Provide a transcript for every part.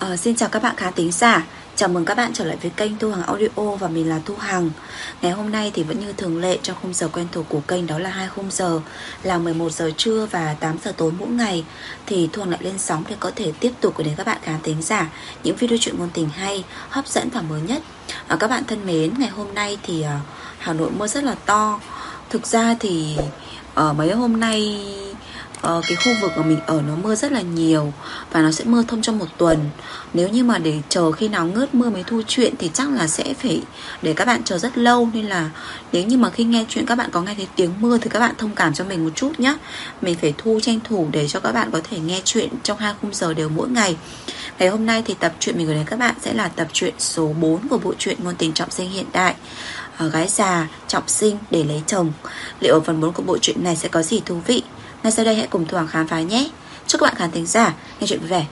Xin chào các bạn khán thính giả. Chào mừng các bạn trở lại với kênh Thu Hằng Audio và mình là Thu Hằng. Ngày hôm nay thì vẫn như thường lệ trong khung giờ quen thuộc của kênh, đó là 2 khung giờ là 11 giờ trưa và 8 giờ tối mỗi ngày. Thì Thu Hằng lại lên sóng để có thể tiếp tục gửi đến các bạn khán thính giả những video truyện ngôn tình hay, hấp dẫn và mới nhất. Các bạn thân mến, ngày hôm nay thì Hà Nội mưa rất là to. Thực ra thì mấy hôm nay cái khu vực mà mình ở nó mưa rất là nhiều và nó sẽ mưa thông trong một tuần. Nếu như mà để chờ khi nào ngớt mưa mới thu chuyện thì chắc là sẽ phải để các bạn chờ rất lâu. Nên là nếu như mà khi nghe chuyện các bạn có nghe thấy tiếng mưa thì các bạn thông cảm cho mình một chút nhé. Mình phải tranh thủ để cho các bạn có thể nghe chuyện trong 2 khung giờ đều mỗi ngày. Ngày hôm nay thì tập truyện mình gửi đến các bạn sẽ là tập truyện số 4 của bộ truyện ngôn tình trọng sinh hiện đại, Gái già trọng sinh để lấy chồng. Liệu ở phần 4 của bộ truyện này sẽ có gì thú vị? Ngay sau đây hãy cùng Thu Hằng khám phá nhé. Chúc các bạn khán thính giả nghe chuyện vui vẻ.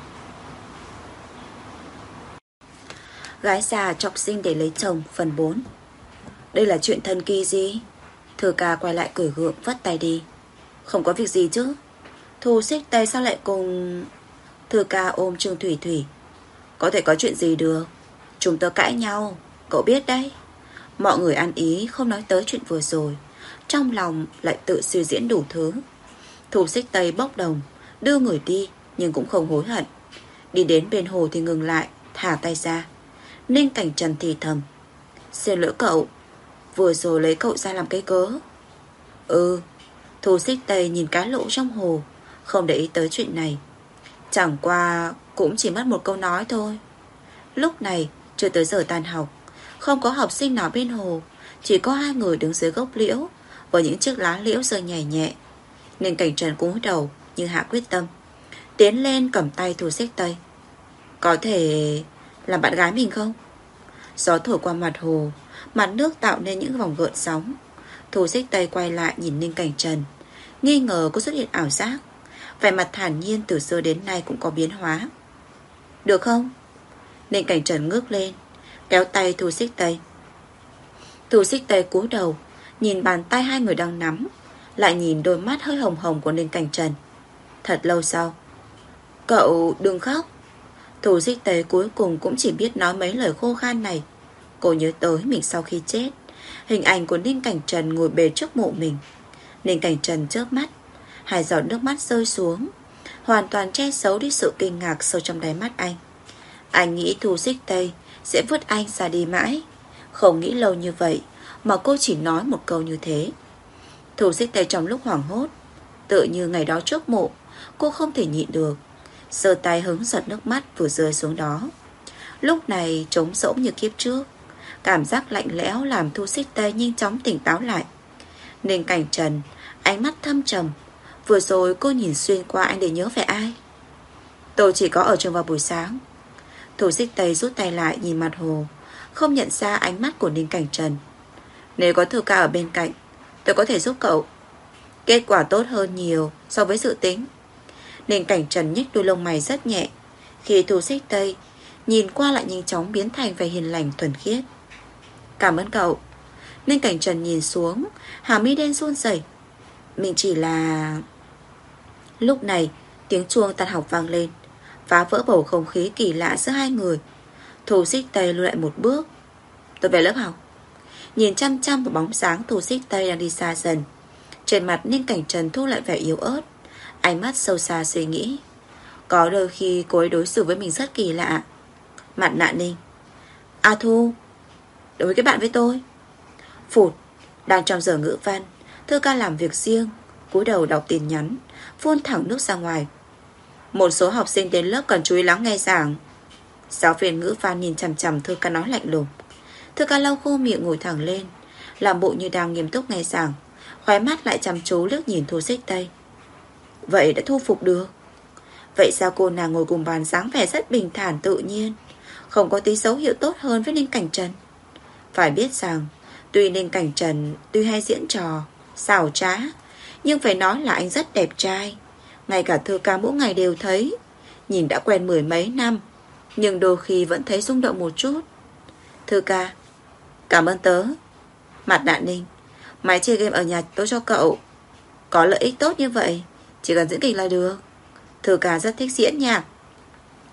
Gái già trọng sinh để lấy chồng phần 4. Đây là chuyện thần kỳ gì? Thừa ca quay lại cười gượng vất tay đi. Không có việc gì chứ? Thu xích tay sao lại cùng... Thừa ca ôm Trương Thủy Thủy. Có thể có chuyện gì được? Chúng tớ cãi nhau, cậu biết đấy. Mọi người ăn ý không nói tới chuyện vừa rồi, trong lòng lại tự suy diễn đủ thứ. Thu xích tây bốc đồng, đưa người đi nhưng cũng không hối hận. Đi đến bên hồ thì ngừng lại, thả tay ra. Ninh Cảnh Trần thì thầm. Xin lỗi cậu, vừa rồi lấy cậu ra làm cái cớ. Thu xích tây nhìn cái lỗ trong hồ, không để ý tới chuyện này. Chẳng qua cũng chỉ mất một câu nói thôi. Lúc này chưa tới giờ tan học, không có học sinh nào bên hồ, chỉ có 2 người đứng dưới gốc liễu với những chiếc lá liễu rơi nhẹ nhẹ. Nên Cảnh Trần cúi đầu như hạ quyết tâm, tiến lên cầm tay Thu xích tây. Có thể làm bạn gái mình không? Gió thổi qua mặt hồ, mặt nước tạo nên những vòng gợn sóng. Thu xích tây quay lại nhìn Ninh Cảnh Trần, nghi ngờ có xuất hiện ảo giác. Vẻ mặt thản nhiên từ xưa đến nay cũng có biến hóa. Được không? Ninh Cảnh Trần ngước lên, kéo tay Thu xích tây. Thu xích tây cúi đầu nhìn bàn tay 2 người đang nắm, lại nhìn đôi mắt hơi hồng hồng của Ninh Cảnh Trần. Thật lâu sau, cậu đừng khóc. Thu xích tây cuối cùng cũng chỉ biết nói mấy lời khô khan này. Cô nhớ tới mình sau khi chết, hình ảnh của Ninh Cảnh Trần ngồi bệt trước mộ mình. Ninh Cảnh Trần chớp mắt, 2 giọt nước mắt rơi xuống, hoàn toàn che giấu đi sự kinh ngạc sâu trong đáy mắt anh. Anh nghĩ Thu xích tây sẽ vứt anh ra đi mãi. Không nghĩ lâu như vậy mà cô chỉ nói một câu như thế. Thu xích tây trong lúc hoảng hốt, tự như ngày đó trước mộ, cô không thể nhịn được, giơ tay hứng giọt nước mắt vừa rơi xuống đó. Lúc này trống rỗng như kiếp trước, cảm giác lạnh lẽo làm Thu xích tây nhanh chóng tỉnh táo lại. Ninh Cảnh Trần ánh mắt thâm trầm. Vừa rồi cô nhìn xuyên qua anh để nhớ về ai? Tôi chỉ có ở trường vào buổi sáng. Thu xích tây rút tay lại nhìn mặt hồ, không nhận ra ánh mắt của Ninh Cảnh Trần. Nếu có Thừa ca ở bên cạnh, tôi có thể giúp cậu. Kết quả tốt hơn nhiều so với dự tính. Ninh Cảnh Trần nhếch đôi lông mày rất nhẹ, khi Thu xích tây nhìn qua lại nhanh chóng biến thành vẻ hiền lành thuần khiết. Cảm ơn cậu. Ninh Cảnh Trần nhìn xuống, hàng mi đen run rẩy. Mình chỉ là... Lúc này tiếng chuông tan học vang lên, phá vỡ bầu không khí kỳ lạ giữa 2 người. Thu xích tây lùi lại một bước. Tôi về lớp học. Nhìn chăm chăm vào bóng sáng Thu xích tây đang đi xa dần, trên mặt Ninh Cảnh Trần thu lại vẻ yếu ớt, ánh mắt sâu xa suy nghĩ. Có đôi khi cô ấy đối xử với mình rất kỳ lạ. Mặt nạ Ninh. A Thu, đối với cái bạn với tôi. Phụt, đang trong giờ ngữ văn, Thư ca làm việc riêng, cúi đầu đọc tin nhắn, phun thẳng nước ra ngoài. Một số học sinh đến lớp cần chú ý lắng nghe giảng. Giáo viên ngữ văn nhìn chằm chằm Thư ca nói lạnh lùng. Thư ca lau khô miệng ngồi thẳng lên, làm bộ như đang nghiêm túc nghe giảng, khóe mắt lại chăm chú liếc nhìn Thu xích tây. Vậy đã thu phục được. Vậy sao cô nàng ngồi cùng bàn dáng vẻ rất bình thản tự nhiên, không có tí dấu hiệu tốt hơn với Ninh Cảnh Trần? Phải biết rằng tuy Ninh Cảnh Trần tuy hay diễn trò xảo trá, nhưng phải nói là anh rất đẹp trai. Ngay cả Thư ca mỗi ngày đều thấy. Nhìn đã quen 10 mấy năm, nhưng đôi khi vẫn thấy rung động một chút. Thư ca, cảm ơn tớ. Mặt nạ Ninh, máy chơi game ở nhà tôi cho cậu. Có lợi ích tốt như vậy, chỉ cần diễn kịch là được. Thư ca rất thích diễn nhạc.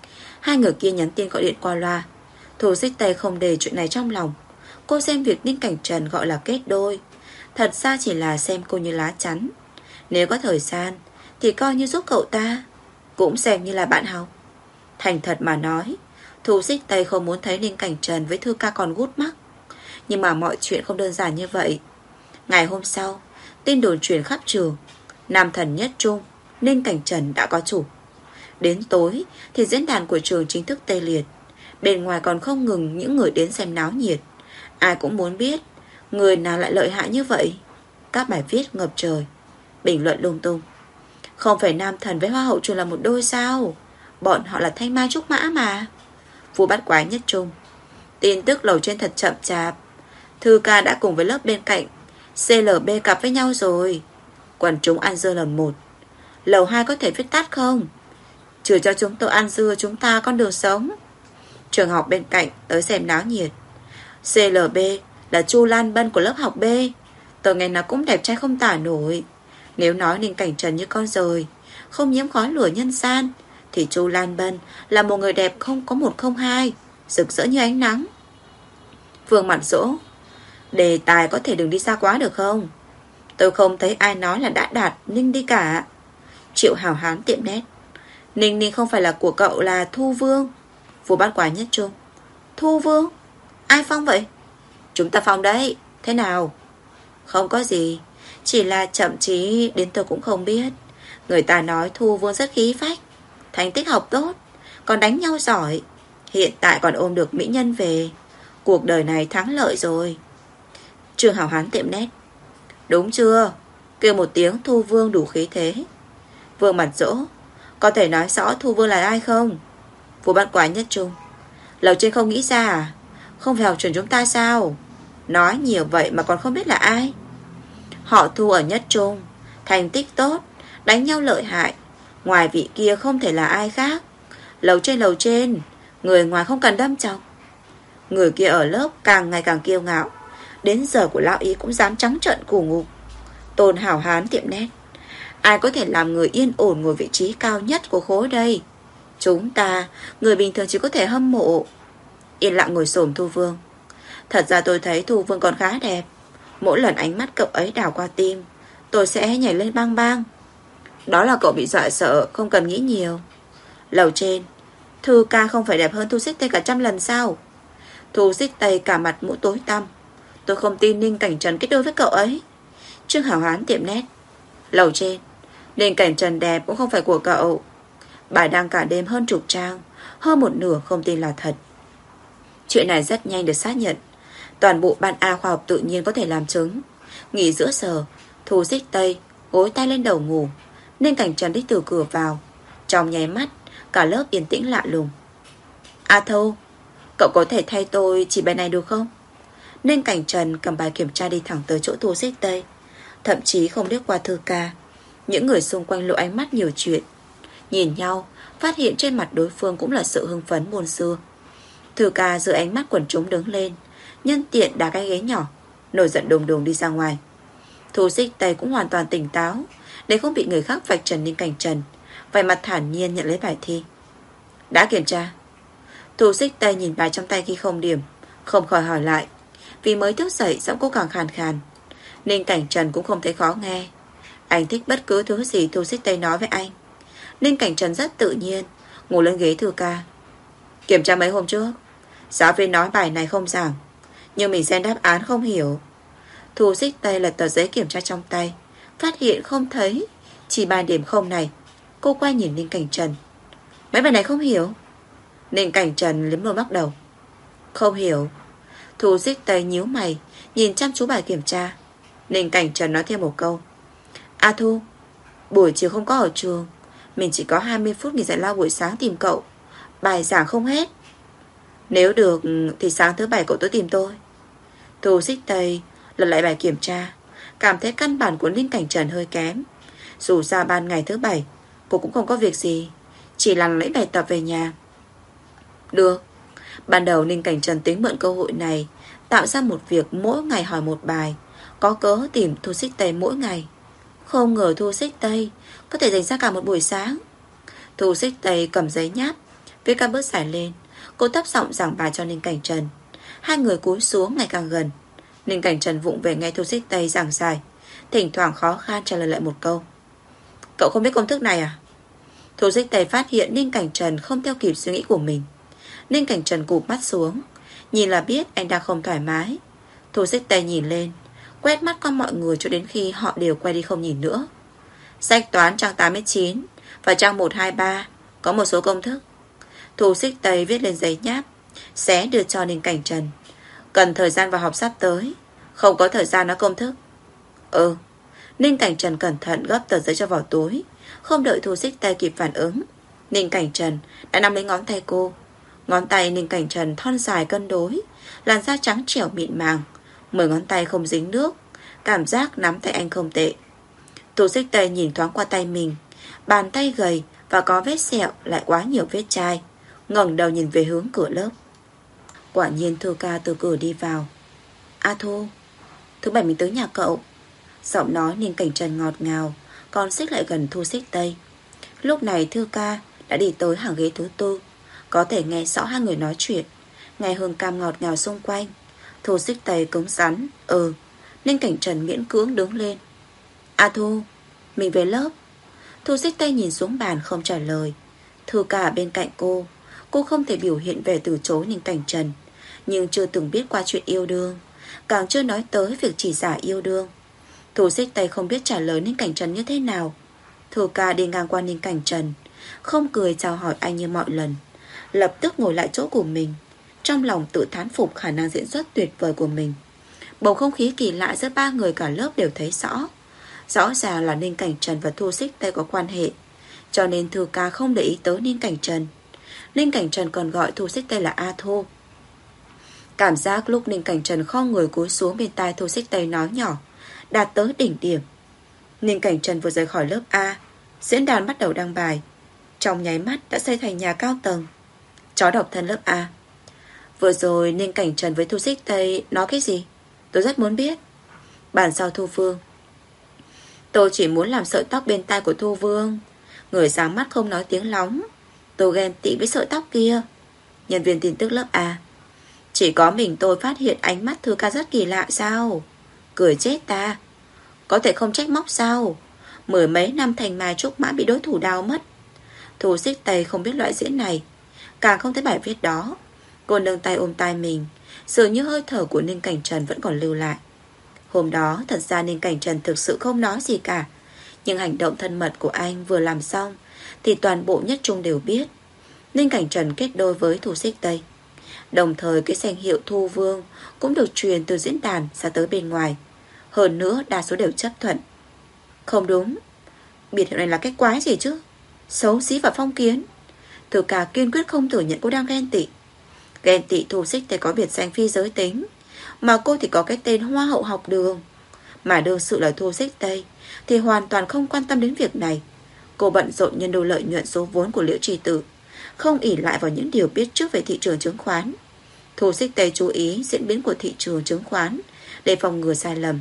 Hai người kia nhắn tin gọi điện qua loa. Thu Xích Tây không để chuyện này trong lòng. Cô xem việc Ninh Cảnh Trần gọi là kết đôi, thật ra chỉ là xem cô như lá chắn. Nếu có thời gian thì coi như giúp cậu ta, cũng xem như là bạn học. Thành thật mà nói, Thu Xích Tây không muốn thấy Ninh Cảnh Trần với Thư Ca còn gút mắt. Nhưng mà mọi chuyện không đơn giản như vậy. Ngày hôm sau, tin đồn truyền khắp trường, nam thần nhất trung, Ninh Cảnh Trần đã có chủ. Đến tối thì diễn đàn của trường chính thức tê liệt. Bên ngoài còn không ngừng những người đến xem náo nhiệt. Ai cũng muốn biết người nào lại lợi hại như vậy. Các bài viết ngập trời, bình luận lung tung. Không phải nam thần với hoa hậu trường là một đôi sao? Bọn họ là thanh mai trúc mã mà. Vua bắt quái nhất trung. Tin tức lầu trên thật chậm chạp. Thư Ca đã cùng với lớp bên cạnh CLB cặp với nhau rồi. Quần chúng ăn dưa lần 1. Lầu 2 có thể viết tắt không? Trừ cho chúng tôi ăn dưa, chúng ta con đường sống. Trường học bên cạnh tới xem náo nhiệt. CLB là Chu Lan Bân của lớp học B. Tôi ngày nào cũng đẹp trai không tả nổi. Nếu nói Ninh Cảnh Trần như con rời, không nhiễm khói lửa nhân gian, thì Chu Lan Bân là một người đẹp không có một không hai, rực rỡ như ánh nắng. Vương mặt dỗ. Đề tài có thể đừng đi xa quá được không? Tôi không thấy ai nói là đã đạt Ninh đi cả. Triệu hào hán tiệm nét. Ninh không phải là của cậu là Thu Vương. Vua bắt quái nhất trung. Thu Vương? Ai phong vậy? Chúng ta phong đấy. Thế nào? Không có gì, chỉ là chậm chí đến tôi cũng không biết. Người ta nói Thu Vương rất khí phách, thành tích học tốt, còn đánh nhau giỏi. Hiện tại còn ôm được mỹ nhân về. Cuộc đời này thắng lợi rồi. Trương Hảo Hán tiệm nét. Đúng chưa? Kêu một tiếng Thu Vương đủ khí thế. Vương mặt dỗ. Có thể nói rõ Thu Vương là ai không? Vua bắt quái nhất trung. Lầu trên không nghĩ ra à? Không phải học trường chúng ta sao? Nói nhiều vậy mà còn không biết là ai. Họ Thu ở nhất trung, thành tích tốt, đánh nhau lợi hại. Ngoài vị kia không thể là ai khác. Lầu trên, người ngoài không cần đâm chọc. Người kia ở lớp càng ngày càng kiêu ngạo, đến giờ của lão ý cũng dám trắng trợn củ ngục. Tôn Hảo Hán tiệm nét. Ai có thể làm người yên ổn ngồi vị trí cao nhất của khối đây? Chúng ta, người bình thường chỉ có thể hâm mộ. Yên lặng ngồi xổm Thu Vương. Thật ra tôi thấy Thu Vương còn khá đẹp. Mỗi lần ánh mắt cậu ấy đảo qua tim, tôi sẽ nhảy lên bang bang. Đó là cậu bị dọa sợ, không cần nghĩ nhiều. Lầu trên, Thư Ca không phải đẹp hơn Thu Xích Tây cả 100 lần sao? Thu Xích Tây cả mặt mũi tối tăm. Tôi không tin Ninh Cảnh Trần kết đôi với cậu ấy. Trương Hảo Hán tiệm nét. Lầu trên, Ninh Cảnh Trần đẹp cũng không phải của cậu. Bài đăng cả đêm hơn chục trang, hơn một nửa không tin là thật. Chuyện này rất nhanh được xác nhận. Toàn bộ ban A khoa học tự nhiên có thể làm chứng. Nghỉ giữa giờ, Thu Xích Tây gối tay lên đầu ngủ. Ninh Cảnh Trần đi từ cửa vào. Trong nháy mắt, cả lớp yên tĩnh lạ lùng. A Thâu, cậu có thể thay tôi chỉ bài này được không? Ninh Cảnh Trần cầm bài kiểm tra đi thẳng tới chỗ Thu Xích Tây, thậm chí không liếc qua Thư Ca. Những người xung quanh lộ ánh mắt nhiều chuyện. Nhìn nhau, phát hiện trên mặt đối phương cũng là sự hưng phấn buồn xưa. Thư Ca giữa ánh mắt quần chúng đứng lên, nhân tiện đá cái ghế nhỏ, nổi giận đùng đùng đi ra ngoài. Thu Xích Tây cũng hoàn toàn tỉnh táo, để không bị người khác vạch trần Ninh Cảnh Trần, vẻ mặt thản nhiên nhận lấy bài thi. Đã kiểm tra. Thu Xích Tây nhìn bài trong tay khi không điểm, không khỏi hỏi lại. Vì mới thức dậy giọng cô càng khàn khàn. Ninh Cảnh Trần cũng không thấy khó nghe. Anh thích bất cứ thứ gì Thu Xích Tây nói với anh. Ninh Cảnh Trần rất tự nhiên ngồi lên ghế Thư Ca. Kiểm tra mấy hôm trước, giáo viên nói bài này không giảng, nhưng mình xem đáp án không hiểu. Thu Xích Tây lật tờ giấy kiểm tra trong tay, phát hiện không thấy, chỉ bài điểm không này. Cô quay nhìn Ninh Cảnh Trần. Mấy bài này không hiểu? Ninh Cảnh Trần liếm môi bắt đầu. Không hiểu. Thu Xích Tây nhíu mày, nhìn chăm chú bài kiểm tra. Ninh Cảnh Trần nói thêm một câu. A Thu, buổi chiều không có ở trường, mình chỉ có 20 phút nghỉ giải lao buổi sáng tìm cậu. Bài giảng không hết. Nếu được thì sáng thứ bảy cậu tới tìm tôi. Thu Xích Tây lật lại bài kiểm tra, cảm thấy căn bản của Ninh Cảnh Trần hơi kém. Dù ra ban ngày thứ bảy cô cũng không có việc gì, chỉ là lấy bài tập về nhà. Được. Ban đầu Ninh Cảnh Trần tính mượn cơ hội này tạo ra một việc mỗi ngày hỏi một bài, có cớ tìm Thu Xích Tây mỗi ngày. Không ngờ Thu Xích Tây có thể dành ra cả một buổi sáng. Thu Xích Tây cầm giấy nháp, Viết các bước dài lên, cô thấp giọng giảng bài cho Ninh Cảnh Trần. Hai người cúi xuống ngày càng gần. Ninh Cảnh Trần vụng về nghe Thu Xích Tây giảng dài, thỉnh thoảng khó khăn trả lời lại một câu. Cậu không biết công thức này à? Thu Xích Tây phát hiện Ninh Cảnh Trần không theo kịp suy nghĩ của mình. Ninh Cảnh Trần cụp mắt xuống, nhìn là biết anh đang không thoải mái. Thu Xích Tây nhìn lên, quét mắt qua mọi người cho đến khi họ đều quay đi không nhìn nữa. Sách toán trang 89 và trang 123 có một số công thức. Thu Xích Tây viết lên giấy nháp, xé đưa cho Ninh Cảnh Trần. Cần thời gian vào học sắp tới, không có thời gian nói công thức. Ninh Cảnh Trần cẩn thận gấp tờ giấy cho vào túi. Không đợi Thu Xích Tây kịp phản ứng, Ninh Cảnh Trần đã nắm lấy ngón tay cô. Ngón tay Ninh Cảnh Trần thon dài cân đối, làn da trắng trẻo mịn màng, 10 ngón tay không dính nước. Cảm giác nắm tay anh không tệ. Thu Xích Tây nhìn thoáng qua tay mình, bàn tay gầy và có vết sẹo, lại quá nhiều vết chai. ngẩng đầu nhìn về hướng cửa lớp. Quả nhiên Thư ca từ cửa đi vào. A Thu, thứ bảy mình tới nhà cậu. Giọng nói Ninh Cảnh Trần ngọt ngào, còn xích lại gần Thu Xích Tây. Lúc này Thư ca đã đi tới hàng ghế thứ tư, có thể nghe rõ hai người nói chuyện, nghe hương cam ngọt ngào xung quanh. Thu Xích Tây cứng rắn. Ninh Cảnh Trần miễn cưỡng đứng lên. A Thu, mình về lớp. Thu Xích Tây nhìn xuống bàn không trả lời. Thư ca bên cạnh cô không thể biểu hiện về từ chối Ninh Cảnh Trần, nhưng chưa từng biết qua chuyện yêu đương, càng chưa nói tới việc chỉ giả yêu đương. Thu Xích Tây không biết trả lời Ninh Cảnh Trần như thế nào. Thư ca đi ngang qua Ninh Cảnh Trần, không cười chào hỏi anh như mọi lần, lập tức ngồi lại chỗ của mình, trong lòng tự thán phục khả năng diễn xuất tuyệt vời của mình. Bầu không khí kỳ lạ giữa ba người cả lớp đều thấy rõ. Rõ ràng là Ninh Cảnh Trần và Thu Xích Tây có quan hệ, cho nên Thư ca không để ý tới Ninh Cảnh Trần. Ninh Cảnh Trần còn gọi Thu Xích Tây là A Thu. Cảm giác lúc Ninh Cảnh Trần khom người cúi xuống bên tai Thu Xích Tây nói nhỏ đạt tới đỉnh điểm. Ninh Cảnh Trần vừa rời khỏi lớp A, diễn đàn bắt đầu đăng bài. Trong nháy mắt đã xây thành nhà cao tầng. Chó độc thân lớp A. Vừa rồi Ninh Cảnh Trần với Thu Xích Tây nói cái gì? Tôi rất muốn biết. Bản sau Thu Phương. Tôi chỉ muốn làm sợi tóc bên tai của Thu Vương. Người sáng mắt không nói tiếng lóng. Tôi ghen tị với sợi tóc kia. Nhân viên tin tức lớp A. Chỉ có mình tôi phát hiện ánh mắt Thư ca rất kỳ lạ sao? Cười chết ta. Có thể không trách móc sao? Mười mấy năm thành mai trúc mã bị đối thủ đào mất. Thu Xích Tây không biết loại diễn này, càng không thấy bài viết đó. Cô nâng tay ôm tai mình, dường như hơi thở của Ninh Cảnh Trần vẫn còn lưu lại. Hôm đó thật ra Ninh Cảnh Trần thực sự không nói gì cả, nhưng hành động thân mật của anh vừa làm xong thì toàn bộ nhất trung đều biết. Ninh Cảnh Trần kết đôi với Thu Xích Tây. Đồng thời cái danh hiệu Thu Vương cũng được truyền từ diễn đàn ra tới bên ngoài. Hơn nữa đa số đều chấp thuận. Không đúng, biệt hiệu này là cái quái gì chứ? Xấu xí và phong kiến. Thư ca kiên quyết không thừa nhận cô đang ghen tị. Ghen tị Thu Xích Tây có biệt danh phi giới tính, mà cô thì có cái tên hoa hậu học đường. Mà đương sự là Thu Xích Tây thì hoàn toàn không quan tâm đến việc này. Cô bận rộn nhân đôi lợi nhuận số vốn của Liễu Trì Tử, không ỷ lại vào những điều biết trước về thị trường chứng khoán. Thu Xích Tây chú ý diễn biến của thị trường chứng khoán để phòng ngừa sai lầm.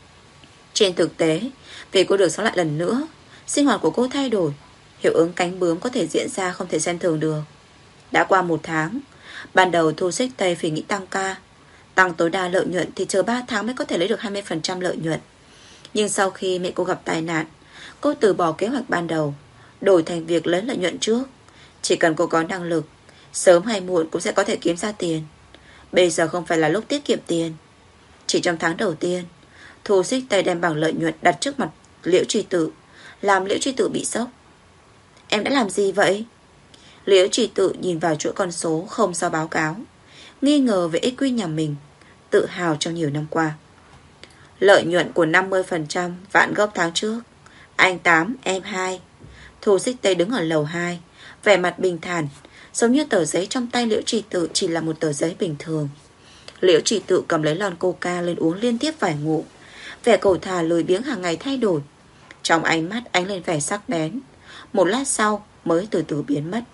Trên thực tế, vì cô được sống lại lần nữa, sinh hoạt của cô thay đổi, hiệu ứng cánh bướm có thể diễn ra không thể xem thường được. Đã qua 1 tháng, ban đầu Thu Xích Tây phải nghĩ tăng ca, tăng tối đa lợi nhuận thì chờ 3 tháng mới có thể lấy được 20% lợi nhuận. Nhưng sau khi mẹ cô gặp tai nạn, cô từ bỏ kế hoạch ban đầu, đổi thành việc lấy lợi nhuận trước. Chỉ cần cô có năng lực, sớm hay muộn cũng sẽ có thể kiếm ra tiền. Bây giờ không phải là lúc tiết kiệm tiền. Chỉ trong tháng đầu tiên, Thu Xích Tây đem bảng lợi nhuận đặt trước mặt Liễu Trì Tử, làm Liễu Trì Tử bị sốc. Em đã làm gì vậy? Liễu Trì Tử nhìn vào chuỗi con số không sao báo cáo, nghi ngờ về EQ nhà mình, tự hào trong nhiều năm qua. Lợi nhuận của 50% vạn gốc tháng trước. Anh 8, em 2. Thu Xích Tây đứng ở lầu 2, vẻ mặt bình thản, giống như tờ giấy trong tay Liễu Trì Tử chỉ là một tờ giấy bình thường. Liễu Trì Tử cầm lấy lon coca lên uống liên tiếp vài ngụm. Vẻ cầu thả lười biếng hàng ngày thay đổi, trong ánh mắt ánh lên vẻ sắc bén. Một lát sau mới từ từ biến mất.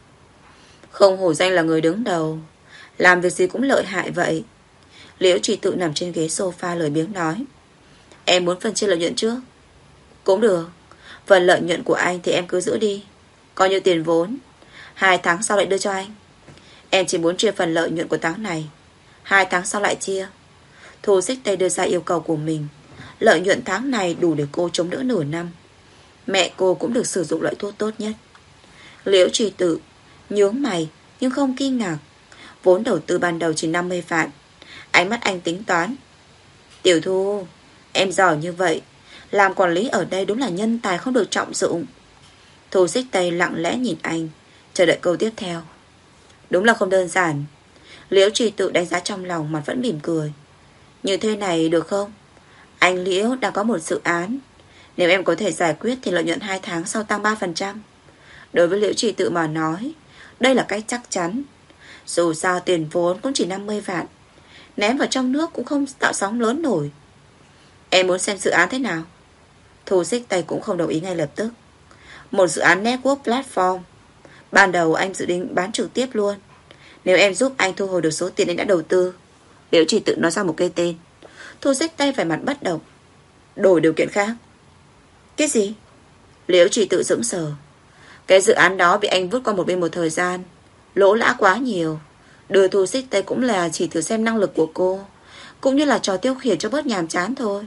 Không hổ danh là người đứng đầu, làm việc gì cũng lợi hại vậy. Liễu Trì Tự nằm trên ghế sofa lười biếng nói. Em muốn phần chia lợi nhuận trước? Cũng được. Phần lợi nhuận của anh thì em cứ giữ đi, coi như tiền vốn. 2 tháng sau lại đưa cho anh. Em chỉ muốn chia phần lợi nhuận của tháng này, 2 tháng sau lại chia. Thu Xích Tây đưa ra yêu cầu của mình. Lợi nhuận tháng này đủ để cô chống đỡ nửa năm. Mẹ cô cũng được sử dụng loại thuốc tốt nhất. Liễu Trì Tự nhướng mày nhưng không kinh ngạc. Vốn đầu tư ban đầu chỉ 50 vạn. Ánh mắt anh tính toán. Tiểu Thu, em giỏi như vậy, làm quản lý ở đây đúng là nhân tài không được trọng dụng. Thu Xích Tây lặng lẽ nhìn anh, chờ đợi câu tiếp theo. Đúng là không đơn giản. Liễu Trì Tự đánh giá trong lòng, mặt vẫn mỉm cười. Như thế này được không? Anh Liễu đang có một dự án. Nếu em có thể giải quyết thì lợi nhuận 2 tháng sau tăng 3%. Đối với Liễu Trì Tự mà nói, đây là cách chắc chắn. Dù sao tiền vốn cũng chỉ 50 vạn, ném vào trong nước cũng không tạo sóng lớn nổi. Em muốn xem dự án thế nào? Thu Xích Tây cũng không đồng ý ngay lập tức. Một dự án network platform. Ban đầu anh dự định bán trực tiếp luôn. Nếu em giúp anh thu hồi được số tiền anh đã đầu tư. Liễu Trì Tự nói ra một cái tên. Thu Xích Tây vẻ mặt bất động. Đổi điều kiện khác. Cái gì? Liễu Trì Tự sững sờ. Cái dự án đó bị anh vứt qua một bên một thời gian, lỗ lã quá nhiều. Đưa Thu Xích Tây cũng là chỉ thử xem năng lực của cô, cũng như là trò tiêu khiển cho bớt nhàm chán thôi.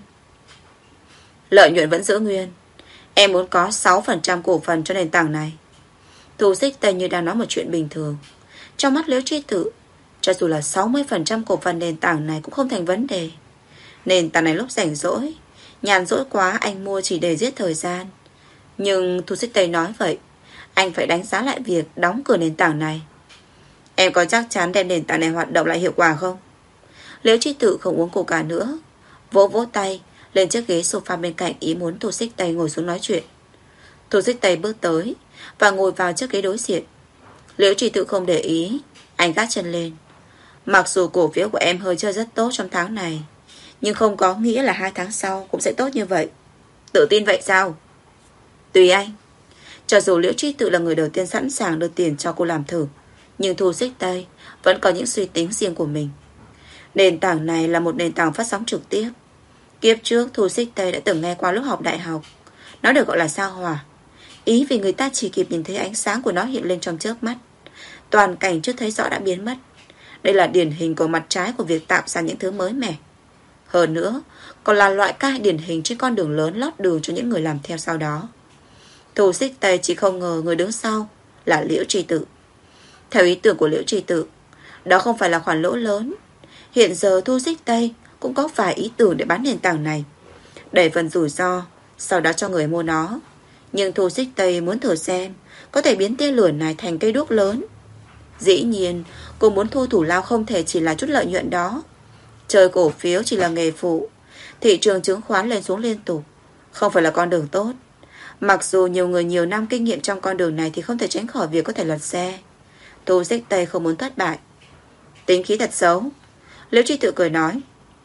Lợi nhuận vẫn giữ nguyên. Em muốn có 6% cổ phần cho nền tảng này. Thu Xích Tây như đang nói một chuyện bình thường. Trong mắt Liễu Trì Tự, cho dù là 60% cổ phần nền tảng này cũng không thành vấn đề. Nền tảng này lúc rảnh rỗi, nhàn rỗi quá anh mua chỉ để giết thời gian. Nhưng Thu Xích Tây nói vậy, anh phải đánh giá lại việc đóng cửa nền tảng này. Em có chắc chắn đem nền tảng này hoạt động lại hiệu quả không? Liễu Trì Tự không uống coca nữa, vỗ vỗ tay lên chiếc ghế sofa bên cạnh, ý muốn Thu Xích Tây ngồi xuống nói chuyện. Thu Xích Tây bước tới và ngồi vào chiếc ghế đối diện. Liễu Trì Tự không để ý, anh gác chân lên. Mặc dù cổ phiếu của em hơi chơi rất tốt trong tháng này, nhưng không có nghĩa là 2 tháng sau cũng sẽ tốt như vậy. Tự tin vậy sao? Tùy anh. Cho dù Liễu Trì Tự là người đầu tiên sẵn sàng đưa tiền cho cô làm thử, nhưng Thu Xích Tây vẫn có những suy tính riêng của mình. Nền tảng này là một nền tảng phát sóng trực tiếp. Kiếp trước Thu Xích Tây đã từng nghe qua lúc học đại học. Nó được gọi là sao hỏa. Ý vì người ta chỉ kịp nhìn thấy ánh sáng của nó hiện lên trong chớp mắt, toàn cảnh chưa thấy rõ đã biến mất. Đây là điển hình của mặt trái của việc tạo ra những thứ mới mẻ. Hơn nữa, còn là loại ca điển hình trên con đường lớn lót đường cho những người làm theo sau đó. Thu Xích Tây chỉ không ngờ người đứng sau là Liễu Trì Tự. Theo ý tưởng của Liễu Trì Tự, đó không phải là khoản lỗ lớn. Hiện giờ Thu Xích Tây cũng có vài ý tưởng để bán nền tảng này, đẩy phần rủi ro, sau đó cho người mua nó. Nhưng Thu Xích Tây muốn thử xem có thể biến tia lửa này thành cây đuốc lớn. Dĩ nhiên cô muốn thu thủ lao không thể chỉ là chút lợi nhuận đó. Chơi cổ phiếu chỉ là nghề phụ. Thị trường chứng khoán lên xuống liên tục, không phải là con đường tốt. Mặc dù nhiều người nhiều năm kinh nghiệm trong con đường này thì không thể tránh khỏi việc có thể lật xe. Thu Xích Tây không muốn thất bại. Tính khí thật xấu. Liễu Trì Tự cười nói.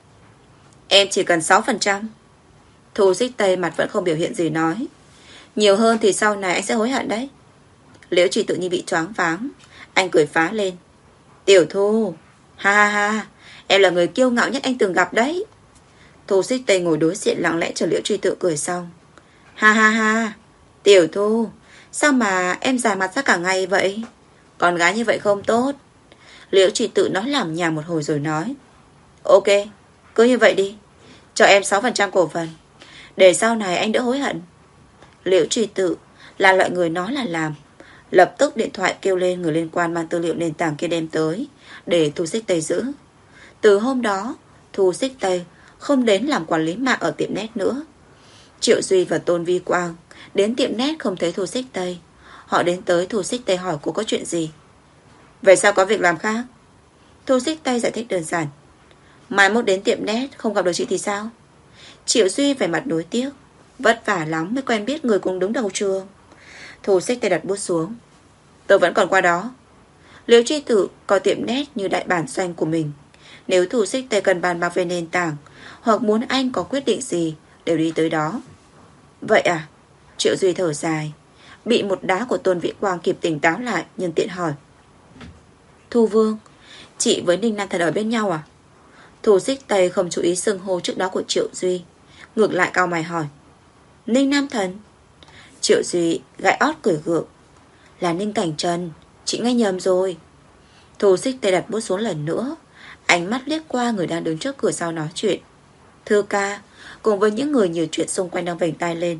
Em chỉ cần 6%. Thu Xích Tây mặt vẫn không biểu hiện gì nói. Nhiều hơn thì sau này anh sẽ hối hận đấy. Liễu Trì Tự như bị choáng váng. Anh cười phá lên. Tiểu Thu, ha ha ha, em là người kiêu ngạo nhất anh từng gặp đấy. Thu Xích Tây ngồi đối diện lặng lẽ chờ Liễu Trì Tự cười xong. Ha ha ha, Tiểu Thu, sao mà em dài mặt ra cả ngày vậy? Con gái như vậy không tốt. Liễu Trì Tự nói làm nhảm một hồi rồi nói. Ok, cứ như vậy đi. Cho em 6% cổ phần, để sau này anh đỡ hối hận. Liễu Trì Tự là loại người nói là làm. Lập tức điện thoại kêu lên người liên quan mang tư liệu nền tảng kia đem tới, để Thu Xích Tây giữ. Từ hôm đó, Thu Xích Tây không đến làm quản lý mạng ở tiệm net nữa. Triệu Duy và Tôn Vi Quang đến tiệm net không thấy Thu Xích Tây. Họ đến tới Thu Xích Tây hỏi cô có chuyện gì. Vậy sao có việc làm khác? Thu Xích Tây giải thích đơn giản. Mai mốt đến tiệm net không gặp được chị thì sao? Triệu Duy vẻ mặt nối tiếc. Vất vả lắm mới quen biết người cùng đứng đầu trường. Thu Xích Tây đặt bút xuống. Tôi vẫn còn qua đó. Liễu Trì Tự coi tiệm net như đại bản doanh của mình. Nếu Thu Xích Tây cần bàn bạc về nền tảng, hoặc muốn anh có quyết định gì, đều đi tới đó. Vậy à? Triệu Duy thở dài. Bị một đá của Tôn Vĩ Quang kịp tỉnh táo lại, nhân tiện hỏi. Thu Vương, chị với Ninh Nam thật ở bên nhau à? Thu Xích Tây không chú ý xưng hô trước đó của Triệu Duy, ngược lại cau mày hỏi. Ninh Nam Thần? Triệu Duy gãi ót cười gượng. Là Ninh Cảnh Trần, Chị nghe nhầm rồi. Thu Xích Tây đặt bút xuống lần nữa, ánh mắt liếc qua người đang đứng trước cửa sau nói chuyện. Thư ca cùng với những người nhiều chuyện xung quanh đang vểnh tai lên.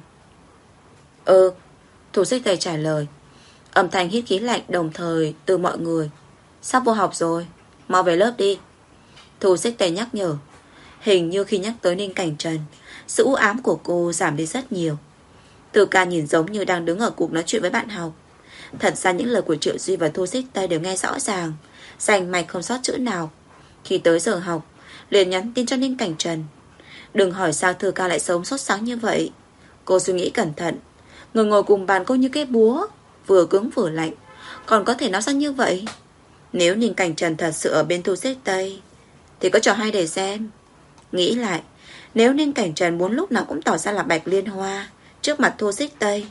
Thu Xích Tây trả lời. Âm thanh hít khí lạnh đồng thời từ mọi người. Sắp vô học rồi, mau về lớp đi. Thu Xích Tây nhắc nhở. Hình như khi nhắc tới Ninh Cảnh Trần, sự u ám của cô giảm đi rất nhiều. Thư ca nhìn giống như đang đứng ở cuộc nói chuyện với bạn học. Thật ra những lời của Triệu Duy và Thu Xích Tây đều nghe rõ ràng, rành mạch không sót chữ nào. Khi tới giờ học, liền nhắn tin cho Ninh Cảnh Trần. Đừng hỏi sao Thư ca lại sống sốt sáng như vậy. Cô suy nghĩ cẩn thận. Người ngồi cùng bàn cô như cái búa, vừa cứng vừa lạnh, còn có thể nói ra như vậy. Nếu Ninh Cảnh Trần thật sự ở bên Thu Xích Tây thì có trò hay để xem. Nghĩ lại, nếu Ninh Cảnh Trần muốn lúc nào cũng tỏ ra là Bạch Liên Hoa trước mặt Thu Xích Tây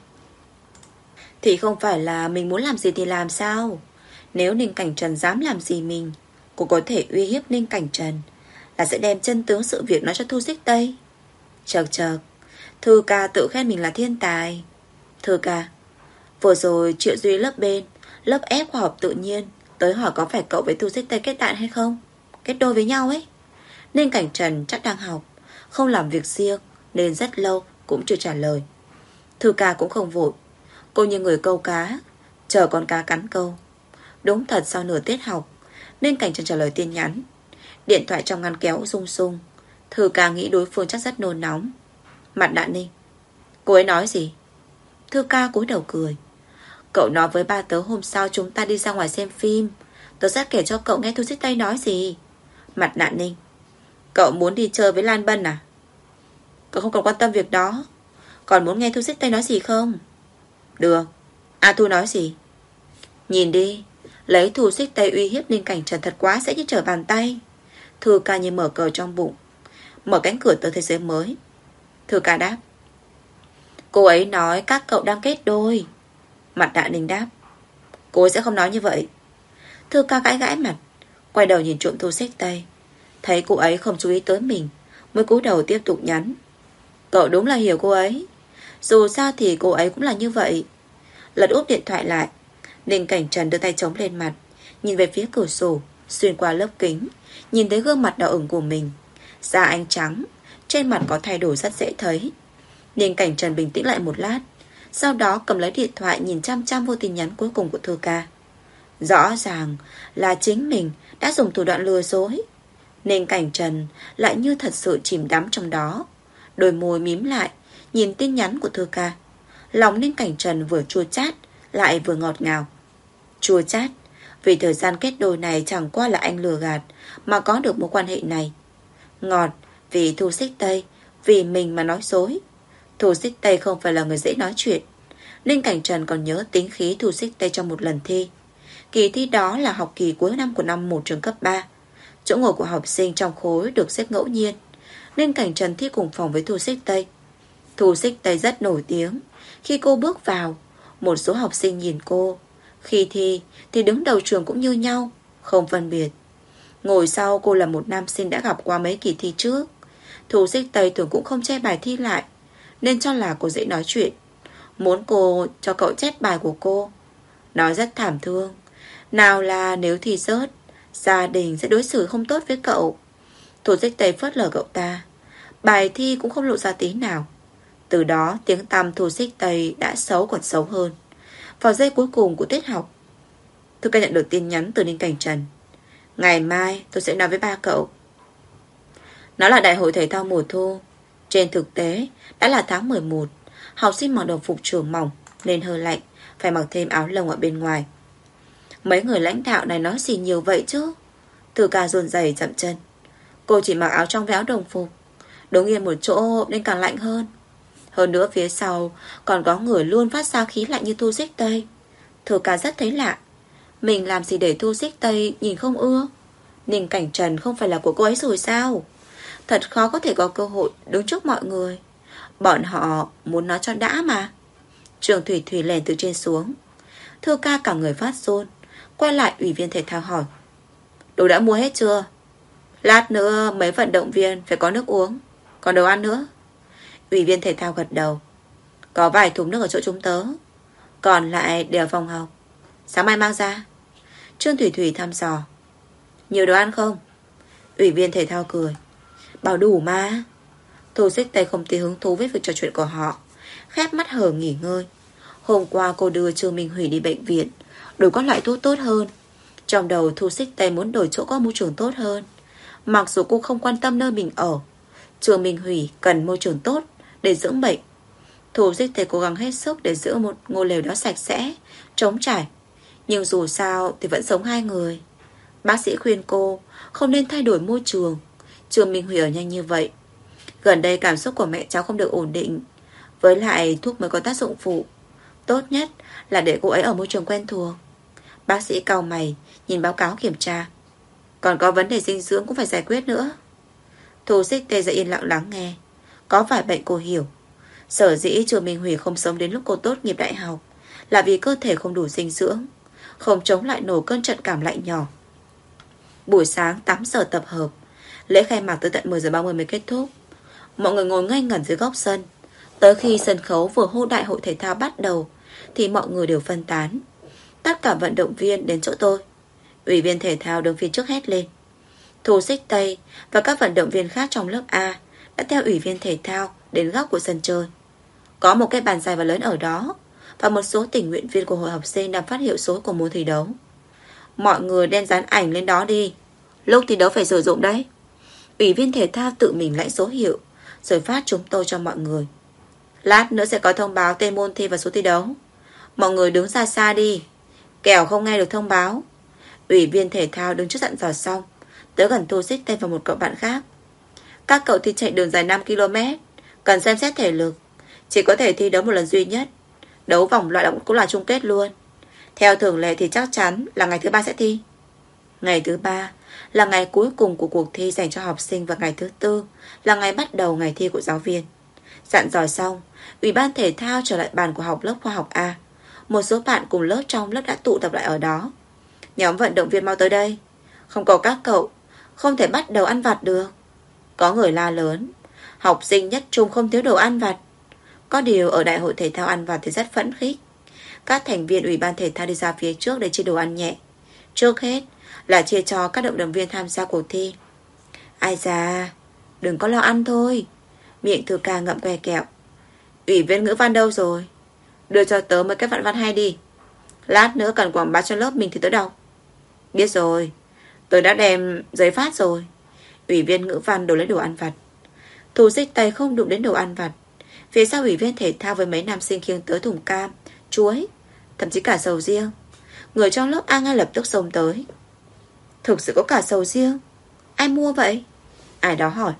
thì không phải là mình muốn làm gì thì làm sao. Nếu Ninh Cảnh Trần dám làm gì mình, cô có thể uy hiếp Ninh Cảnh Trần là sẽ đem chân tướng sự việc nói cho Thu Xích Tây. Chợt chợt, Thư ca tự khen mình là thiên tài. Thư ca, vừa rồi Triệu Duy lớp bên, lớp ép khoa học tự nhiên tới hỏi có phải cậu với Thu Xích Tây kết bạn hay không, kết đôi với nhau ấy. Ninh Cảnh Trần chắc đang học, không làm việc riêng nên rất lâu cũng chưa trả lời. Thư ca cũng không vội. Cô như người câu cá, chờ con cá cắn câu. Đúng thật sau nửa tiết học, Ninh Cảnh Trần trả lời tin nhắn. Điện thoại trong ngăn kéo rung rung. Thư ca nghĩ đối phương chắc rất nôn nóng. Mặt nạ Ninh, cô ấy nói gì? Thư ca cúi đầu cười. Cậu nói với ba tớ hôm sau chúng ta đi ra ngoài xem phim. Tớ sẽ kể cho cậu nghe Thu Xích Tây nói gì. Mặt nạ Ninh, cậu muốn đi chơi với Lan Bân à? Cậu không còn quan tâm việc đó. Còn muốn nghe Thu Xích Tây nói gì không? Được. A Thu nói gì? Nhìn đi, lấy Thu Xích Tây uy hiếp Ninh Cảnh Trần thật quá sẽ như trở bàn tay. Thư ca như mở cờ trong bụng, mở cánh cửa tới thế giới mới. Thư ca đáp. Cô ấy nói các cậu đang kết đôi. Mặt nạ Ninh đáp. Cô ấy sẽ không nói như vậy. Thư ca gãi gãi mặt, quay đầu nhìn trộm Thu Xích Tây. Thấy cô ấy không chú ý tới mình, mới cúi đầu tiếp tục nhắn. Cậu đúng là hiểu cô ấy. Dù sao thì cô ấy cũng là như vậy. Lật úp điện thoại lại, Ninh Cảnh Trần đưa tay chống lên mặt, nhìn về phía cửa sổ, xuyên qua lớp kính, nhìn thấy gương mặt đỏ ửng của mình. Da anh trắng, trên mặt có thay đổi rất dễ thấy. Ninh Cảnh Trần bình tĩnh lại một lát, sau đó cầm lấy điện thoại nhìn chăm chăm vô tin nhắn cuối cùng của Thư ca. Rõ ràng là chính mình đã dùng thủ đoạn lừa dối. Ninh Cảnh Trần lại như thật sự chìm đắm trong đó. Đôi môi mím lại, nhìn tin nhắn của Thư ca. Lòng Ninh Cảnh Trần vừa chua chát lại vừa ngọt ngào. Chua chát vì thời gian kết đôi này chẳng qua là anh lừa gạt mà có được mối quan hệ này. Ngọt vì Thu Xích Tây vì mình mà nói dối. Thu Xích Tây không phải là người dễ nói chuyện. Ninh Cảnh Trần còn nhớ tính khí Thu Xích Tây trong một lần thi. Kỳ thi đó là học kỳ cuối năm của năm 1 trường cấp 3. Chỗ ngồi của học sinh trong khối được xếp ngẫu nhiên. Ninh Cảnh Trần thi cùng phòng với Thu Xích Tây. Thu Xích Tây rất nổi tiếng. Khi cô bước vào, một số học sinh nhìn cô. Khi thi thì đứng đầu trường cũng như nhau, không phân biệt. Ngồi sau cô là một nam sinh đã gặp qua mấy kỳ thi trước. Thu Xích Tây thường cũng không che bài thi lại, nên cho là cô dễ nói chuyện. Muốn cô cho cậu chép bài của cô. Nói rất thảm thương. Nào là nếu thi rớt, gia đình sẽ đối xử không tốt với cậu. Thu Xích Tây phớt lờ cậu ta. Bài thi cũng không lộ ra tí nào. Từ đó tiếng tăm Thu Xích Tây đã xấu còn xấu hơn. Vào giây cuối cùng của tiết học, Thư ca nhận được tin nhắn từ Ninh Cảnh Trần. Ngày mai tôi sẽ nói với ba cậu. Nó là đại hội thể thao mùa thu. Trên thực tế đã là tháng 11. Học sinh mặc đồng phục trường mỏng nên hơi lạnh, phải mặc thêm áo lông ở bên ngoài. Mấy người lãnh đạo này nói gì nhiều vậy chứ? Thư ca run rẩy chậm chân. Cô chỉ mặc áo trong với áo đồng phục, đứng yên một chỗ nên càng lạnh hơn. Hơn nữa phía sau còn có người luôn phát ra khí lạnh như Thu Xích Tây. Thư ca rất thấy lạ. Mình làm gì để Thu Xích Tây nhìn không ưa? Ninh Cảnh Trần không phải là của cô ấy rồi sao? Thật khó có thể có cơ hội đứng trước mọi người. Bọn họ muốn nói cho đã mà. Trường Thủy Thủy lèn từ trên xuống. Thư ca cả người phát run. Quay lại ủy viên thể thao hỏi. Đồ đã mua hết chưa? Lát nữa mấy vận động viên phải có nước uống, còn đồ ăn nữa. Ủy viên thể thao gật đầu. Có vài thùng nước ở chỗ chúng tớ, còn lại đều phòng học. Sáng mai mang ra. Trương Thủy Thủy thăm dò. Nhiều đồ ăn không? Ủy viên thể thao cười. Bảo đủ mà. Thu Xích Tây không tí hứng thú với việc trò chuyện của họ, khép mắt hở nghỉ ngơi. Hôm qua cô đưa Trương Minh Hủy đi bệnh viện, đổi các loại thuốc tốt hơn. Trong đầu Thu Xích Tây muốn đổi chỗ có môi trường tốt hơn. Mặc dù cô không quan tâm nơi mình ở, Trương Minh Hủy cần môi trường tốt để dưỡng bệnh. Thu Xích Tây cố gắng hết sức để giữ một ngôi lều đó sạch sẽ, trống trải. Nhưng dù sao thì vẫn sống hai người. Bác sĩ khuyên cô không nên thay đổi môi trường. Trương Minh Hủy ở nhanh như vậy, gần đây cảm xúc của mẹ cháu không được ổn định. Với lại thuốc mới có tác dụng phụ. Tốt nhất là để cô ấy ở môi trường quen thuộc. Bác sĩ cau mày nhìn báo cáo kiểm tra. Còn có vấn đề dinh dưỡng cũng phải giải quyết nữa. Thu Xích Tê ra yên lặng lắng nghe. Có vài bệnh cô hiểu. Sở dĩ Trương Minh Hủy không sống đến lúc cô tốt nghiệp đại học là vì cơ thể không đủ dinh dưỡng, không chống lại nổi cơn trận cảm lạnh nhỏ. Buổi sáng 8 giờ tập hợp. Lễ khai mạc tới tận 10 giờ 30 mới kết thúc. Mọi người ngồi ngây ngẩn dưới góc sân. Tới khi sân khấu vừa hô đại hội thể thao bắt đầu thì mọi người đều phân tán. Tất cả vận động viên đến chỗ tôi. Ủy viên thể thao đứng phía trước hét lên. Thu Xích Tây và các vận động viên khác trong lớp A đã theo ủy viên thể thao đến góc của sân chơi. Có một cái bàn dài và lớn ở đó, và một số tình nguyện viên của hội học sinh đang phát hiệu số của môn thi đấu. Mọi người đem dán ảnh lên đó đi, lúc thi đấu phải sử dụng đấy. Ủy viên thể thao tự mình lãnh số hiệu rồi phát chúng tôi cho mọi người. Lát nữa sẽ có thông báo tên môn thi và số thi đấu. Mọi người đứng xa xa đi, kẻo không nghe được thông báo. Ủy viên thể thao đứng trước dặn dò xong, tới gần Thu Xích Tây và một cậu bạn khác. Các cậu thi chạy đường dài 5 km, cần xem xét thể lực, chỉ có thể thi đấu một lần duy nhất. Đấu vòng loại động cũng là chung kết luôn. Theo thường lệ thì chắc chắn là ngày thứ 3 sẽ thi. Ngày thứ 3 là ngày cuối cùng của cuộc thi dành cho học sinh, và ngày thứ 4 là ngày bắt đầu ngày thi của giáo viên. Dặn dò xong, Ủy ban thể thao trở lại bàn của học lớp khoa học A. Một số bạn cùng lớp trong lớp đã tụ tập lại ở đó. Nhóm vận động viên mau tới đây. Không có các cậu, không thể bắt đầu ăn vặt được. Có người la lớn. Học sinh nhất trung không thiếu đồ ăn vặt. Có điều ở đại hội thể thao ăn vặt thì rất phẫn khích. Các thành viên ủy ban thể thao đi ra phía trước để chia đồ ăn nhẹ. Trước hết là chia cho các vận động viên tham gia cuộc thi. Ai da, đừng có lo ăn thôi. Miệng Thư Ca ngậm que kẹo. Ủy viên ngữ văn đâu rồi? Đưa cho tớ mấy cái vạn văn hay đi. Lát nữa cần quảng bá cho lớp mình thì tớ đọc. Biết rồi, tớ đã đem giấy phát rồi. Ủy viên ngữ văn đổ lấy đồ ăn vặt. Thu Xích Tây không đụng đến đồ ăn vặt. Phía sau ủy viên thể thao với mấy nam sinh khiêng tới thùng cam, chuối, thậm chí cả sầu riêng. Người trong lớp A ngay lập tức xông tới. Thực sự có cả sầu riêng? Ai mua vậy? Ai đó hỏi.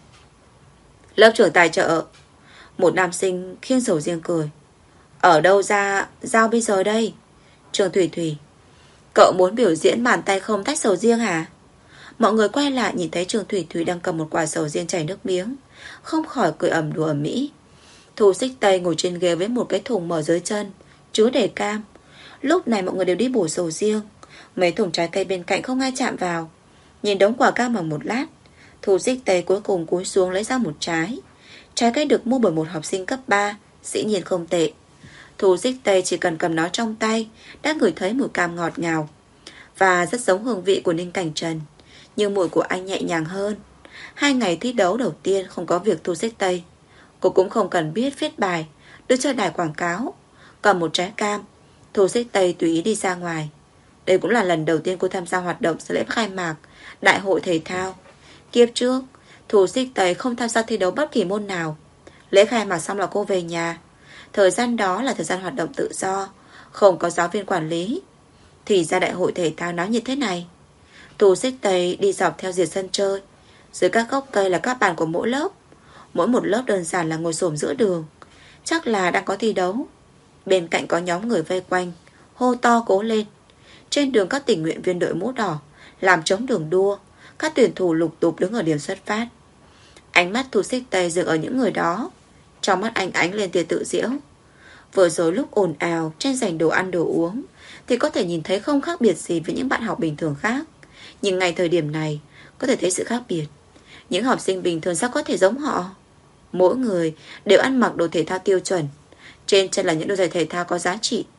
Lớp trưởng tài trợ. Một nam sinh khiêng sầu riêng cười. Ở đâu ra giao bây giờ đây? Trường Thủy Thủy. Cậu muốn biểu diễn bàn tay không tách sầu riêng hả? Mọi người quay lại nhìn thấy Trường Thủy Thủy đang cầm một quả sầu riêng chảy nước miếng, không khỏi cười ầm đùa ầm ĩ. Thu Xích Tây ngồi trên ghế với một cái thùng mở dưới chân, chứa để cam. Lúc này mọi người đều đi bổ sầu riêng. Mấy thùng trái cây bên cạnh không ai chạm vào. Nhìn đống quả cam bằng một lát, Thu Xích Tây cuối cùng cúi xuống lấy ra một trái. Trái cây được mua bởi một học sinh cấp 3, dĩ nhiên không tệ. Thu Xích Tây chỉ cần cầm nó trong tay đã ngửi thấy mùi cam ngọt ngào, và rất giống hương vị của Ninh Cảnh Trần, nhưng mùi của anh nhẹ nhàng hơn. 2 ngày thi đấu đầu tiên không có việc Thu Xích Tây. Cô cũng không cần biết viết bài, đưa cho đài quảng cáo. Cầm một trái cam, Thu Xích Tây tùy ý đi ra ngoài. Đây cũng là lần đầu tiên cô tham gia hoạt động sau lễ khai mạc đại hội thể thao. Kiếp trước, Thu Xích Tây không tham gia thi đấu bất kỳ môn nào. Lễ khai mạc xong là cô về nhà. Thời gian đó là thời gian hoạt động tự do, không có giáo viên quản lý. Thì ra đại hội thể thao náo nhiệt thế này. Thu Xích Tây đi dọc theo rìa sân chơi. Dưới các gốc cây là các bàn của mỗi lớp. Mỗi một lớp đơn giản là ngồi xổm giữa đường, chắc là đang có thi đấu. Bên cạnh có nhóm người vây quanh, hô to cố lên. Trên đường các tình nguyện viên đội mũ đỏ làm trống đường đua. Các tuyển thủ lục tục đứng ở điểm xuất phát. Ánh mắt Thu Xích Tây dừng ở những người đó. Trong mắt anh ánh lên tia tự giễu. Vừa rồi lúc ồn ào tranh giành đồ ăn đồ uống thì có thể nhìn thấy không khác biệt gì với những bạn học bình thường khác. Nhưng ngay thời điểm này có thể thấy sự khác biệt. Những học sinh bình thường sao có thể giống họ? Mỗi người đều ăn mặc đồ thể thao tiêu chuẩn. Trên chân là những đôi giày thể thao có giá trị.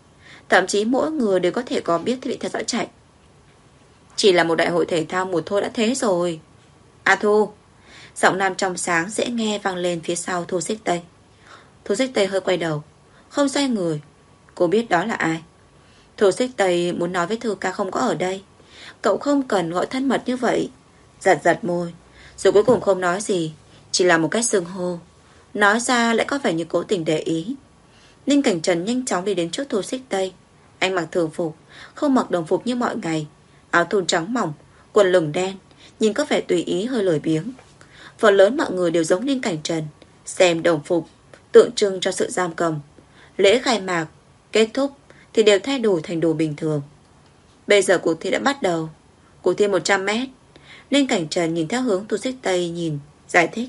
Thậm chí mỗi người đều có thể có biết thiết bị theo dõi chạy. Chỉ là một đại hội thể thao một thôi đã thế rồi. A Thu. Giọng nam trong sáng dễ nghe vang lên phía sau Thu Xích Tây. Thu Xích Tây hơi quay đầu, không xoay người. Cô biết đó là ai. Thu Xích Tây muốn nói với Thư ca không có ở đây. Cậu không cần gọi thân mật như vậy. Giật giật môi, rồi cuối cùng không nói gì, chỉ là một cách xưng hô. Nói ra lại có vẻ như cố tình để ý. Ninh Cảnh Trần nhanh chóng đi đến trước Thu Xích Tây. Anh mặc thường phục, không mặc đồng phục như mọi ngày. Áo thun trắng mỏng, quần lửng đen, nhìn có vẻ tùy ý hơi lười biếng. Phần lớn mọi người đều giống Ninh Cảnh Trần, xem đồng phục tượng trưng cho sự giam cầm. Lễ khai mạc, kết thúc thì đều thay đổi thành đồ bình thường. Bây giờ cuộc thi đã bắt đầu. Cuộc thi 100m. Ninh Cảnh Trần nhìn theo hướng Thu Xích Tây nhìn, giải thích.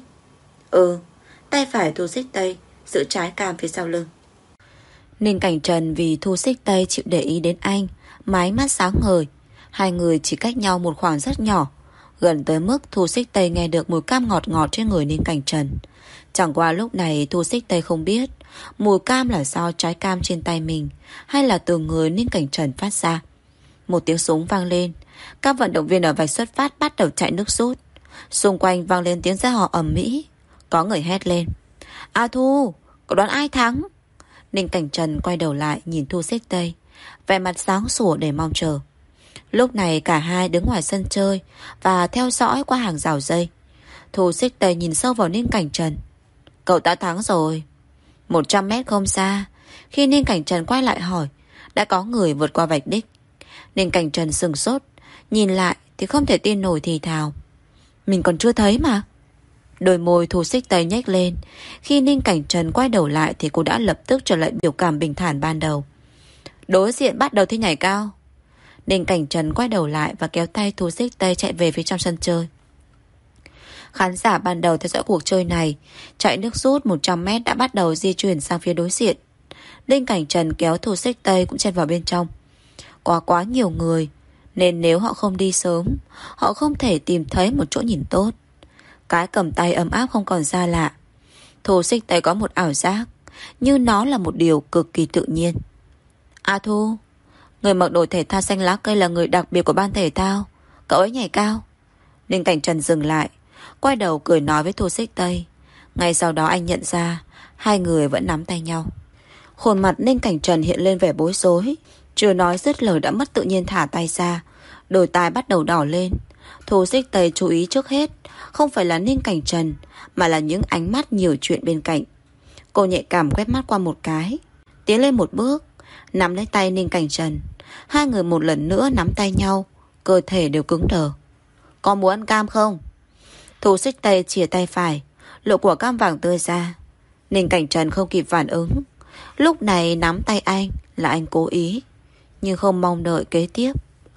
Tay phải Thu Xích Tây giữ trái cam phía sau lưng. Ninh Cảnh Trần vì Thu Xích Tây chịu để ý đến anh mà ánh mắt sáng ngời. Hai người chỉ cách nhau một khoảng rất nhỏ, gần tới mức Thu Xích Tây nghe được mùi cam ngọt ngọt trên người Ninh Cảnh Trần. Chẳng qua lúc này Thu Xích Tây không biết mùi cam là do trái cam trên tay mình hay là từ người Ninh Cảnh Trần phát ra. Một tiếng súng vang lên. Các vận động viên ở vạch xuất phát bắt đầu chạy nước rút. Xung quanh vang lên tiếng reo hò ầm ĩ. Có người hét lên. A Thu, cậu đoán ai thắng? Ninh Cảnh Trần quay đầu lại nhìn Thu Xích Tây, vẻ mặt sáng sủa để mong chờ. Lúc này cả hai đứng ngoài sân chơi và theo dõi qua hàng rào dây. Thu Xích Tây nhìn sâu vào Ninh Cảnh Trần. Cậu đã thắng rồi. 100m không xa. Khi Ninh Cảnh Trần quay lại hỏi, đã có người vượt qua vạch đích. Ninh Cảnh Trần sừng sốt, nhìn lại thì không thể tin nổi thì thào. Mình còn chưa thấy mà. Đôi môi Thu Xích Tây nhếch lên. Khi Ninh Cảnh Trần quay đầu lại thì cô đã lập tức trở lại biểu cảm bình thản ban đầu. Đối diện bắt đầu thi nhảy cao. Ninh Cảnh Trần quay đầu lại và kéo tay Thu Xích Tây chạy về phía trong sân chơi. Khán giả ban đầu theo dõi cuộc chơi này, chạy nước rút 100m đã bắt đầu di chuyển sang phía đối diện. Ninh Cảnh Trần kéo Thu Xích Tây cũng chen vào bên trong. Quá nhiều người, nên nếu họ không đi sớm, họ không thể tìm thấy một chỗ nhìn tốt. Cái cầm tay ấm áp không còn xa lạ. Thu Xích Tây có một ảo giác như nó là một điều cực kỳ tự nhiên. A Thu, người mặc đồ thể thao xanh lá cây là người đặc biệt của ban thể thao. Cậu ấy nhảy cao. Ninh Cảnh Trần dừng lại, quay đầu cười nói với Thu Xích Tây. Ngay sau đó anh nhận ra hai người vẫn nắm tay nhau. Khuôn mặt Ninh Cảnh Trần hiện lên vẻ bối rối. Chưa nói dứt lời đã mất tự nhiên thả tay ra. Đôi tai bắt đầu đỏ lên. Thu Xích Tây chú ý trước hết không phải là Ninh Cảnh Trần, mà là những ánh mắt nhiều chuyện bên cạnh. Cô nhạy cảm quét mắt qua một cái, tiến lên một bước, nắm lấy tay Ninh Cảnh Trần. Hai người một lần nữa nắm tay nhau, cơ thể đều cứng đờ. Có muốn ăn cam không? Thu Xích Tây chìa tay phải, lộ quả cam vàng tươi ra. Ninh Cảnh Trần không kịp phản ứng. Lúc này nắm tay anh là anh cố ý, nhưng không mong đợi kế tiếp.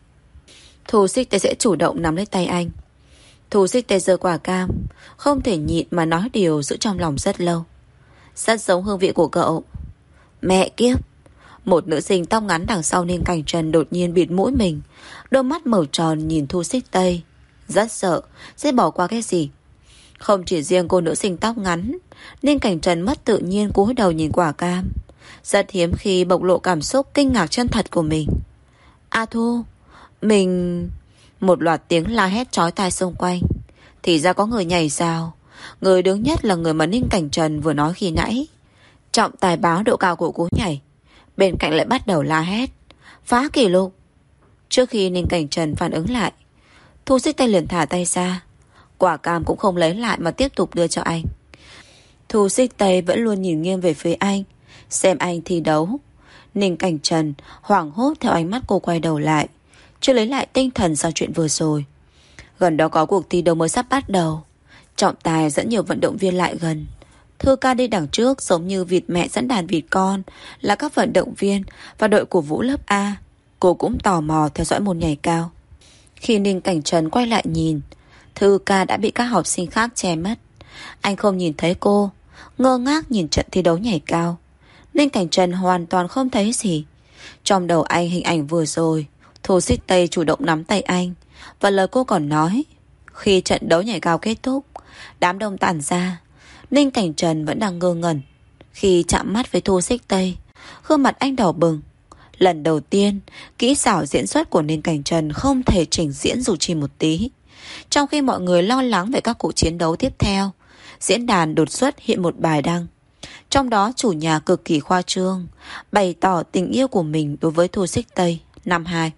Thu Xích Tây sẽ chủ động nắm lấy tay anh. Thu Xích Tây giơ quả cam, không thể nhịn mà nói điều giữ trong lòng rất lâu. Rất giống hương vị của cậu. Mẹ kiếp. Một nữ sinh tóc ngắn đằng sau Ninh Cảnh Trần đột nhiên bịt mũi mình, đôi mắt mở tròn nhìn Thu Xích Tây, rất sợ sẽ bỏ qua cái gì. Không chỉ riêng cô nữ sinh tóc ngắn, Ninh Cảnh Trần mất tự nhiên cúi đầu nhìn quả cam, rất hiếm khi bộc lộ cảm xúc kinh ngạc chân thật của mình. A Thu, mình... Một loạt tiếng la hét chói tai xung quanh. Thì ra có người nhảy sao. Người đứng nhất là người mà Ninh Cảnh Trần vừa nói khi nãy. Trọng tài báo độ cao của cú nhảy. Bên cạnh lại bắt đầu la hét phá kỷ lục. Trước khi Ninh Cảnh Trần phản ứng lại, Thu Xích Tây liền thả tay ra. Quả cam cũng không lấy lại mà tiếp tục đưa cho anh. Thu Xích Tây vẫn luôn nhìn nghiêng về phía anh, xem anh thi đấu. Ninh Cảnh Trần hoảng hốt theo ánh mắt cô quay đầu lại, chưa lấy lại tinh thần sau chuyện vừa rồi. Gần đó có cuộc thi đấu mới sắp bắt đầu. Trọng tài dẫn nhiều vận động viên lại gần. Thư ca đi đằng trước giống như vịt mẹ dẫn đàn vịt con, là các vận động viên và đội cổ vũ lớp A. Cô cũng tò mò theo dõi môn nhảy cao. Khi Ninh Cảnh Trần quay lại nhìn, Thư ca đã bị các học sinh khác che mất. Anh không nhìn thấy cô, ngơ ngác nhìn trận thi đấu nhảy cao. Ninh Cảnh Trần hoàn toàn không thấy gì. Trong đầu anh hình ảnh vừa rồi, Thu Xích Tây chủ động nắm tay anh, và lời cô còn nói. Khi trận đấu nhảy cao kết thúc, đám đông tản ra. Ninh Cảnh Trần vẫn đang ngơ ngẩn. Khi chạm mắt với Thu Xích Tây, gương mặt anh đỏ bừng. Lần đầu tiên, kỹ xảo diễn xuất của Ninh Cảnh Trần không thể trình diễn dù chỉ một tí. Trong khi mọi người lo lắng về các cuộc chiến đấu tiếp theo, diễn đàn đột xuất hiện một bài đăng. Trong đó chủ nhà cực kỳ khoa trương, bày tỏ tình yêu của mình đối với Thu Xích Tây năm 2.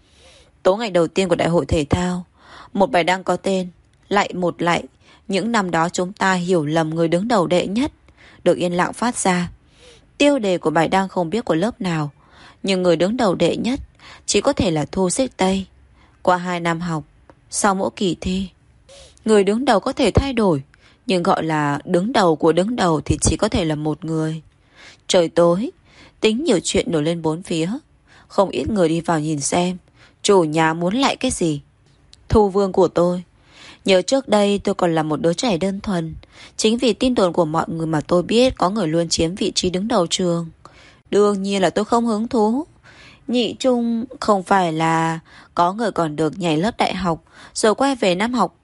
Tối ngày đầu tiên của đại hội thể thao, một bài đăng có tên Lạy một lạy, những năm đó chúng ta hiểu lầm người đứng đầu đệ nhất, được yên lặng phát ra. Tiêu đề của bài đăng không biết của lớp nào, nhưng người đứng đầu đệ nhất chỉ có thể là Thu Xích Tây. Qua 2 năm học, sau mỗi kỳ thi, người đứng đầu có thể thay đổi, nhưng gọi là đứng đầu của đứng đầu thì chỉ có thể là một người. Trời tối, tính nhiều chuyện nổi lên bốn phía. Không ít người đi vào nhìn xem chủ nhà muốn lại cái gì. Thu Vương của tôi. Nhớ trước đây tôi còn là một đứa trẻ đơn thuần. Chính vì tin đồn của mọi người mà tôi biết có người luôn chiếm vị trí đứng đầu trường. Đương nhiên là tôi không hứng thú. Nhị trung không phải là có người còn được nhảy lớp đại học rồi quay về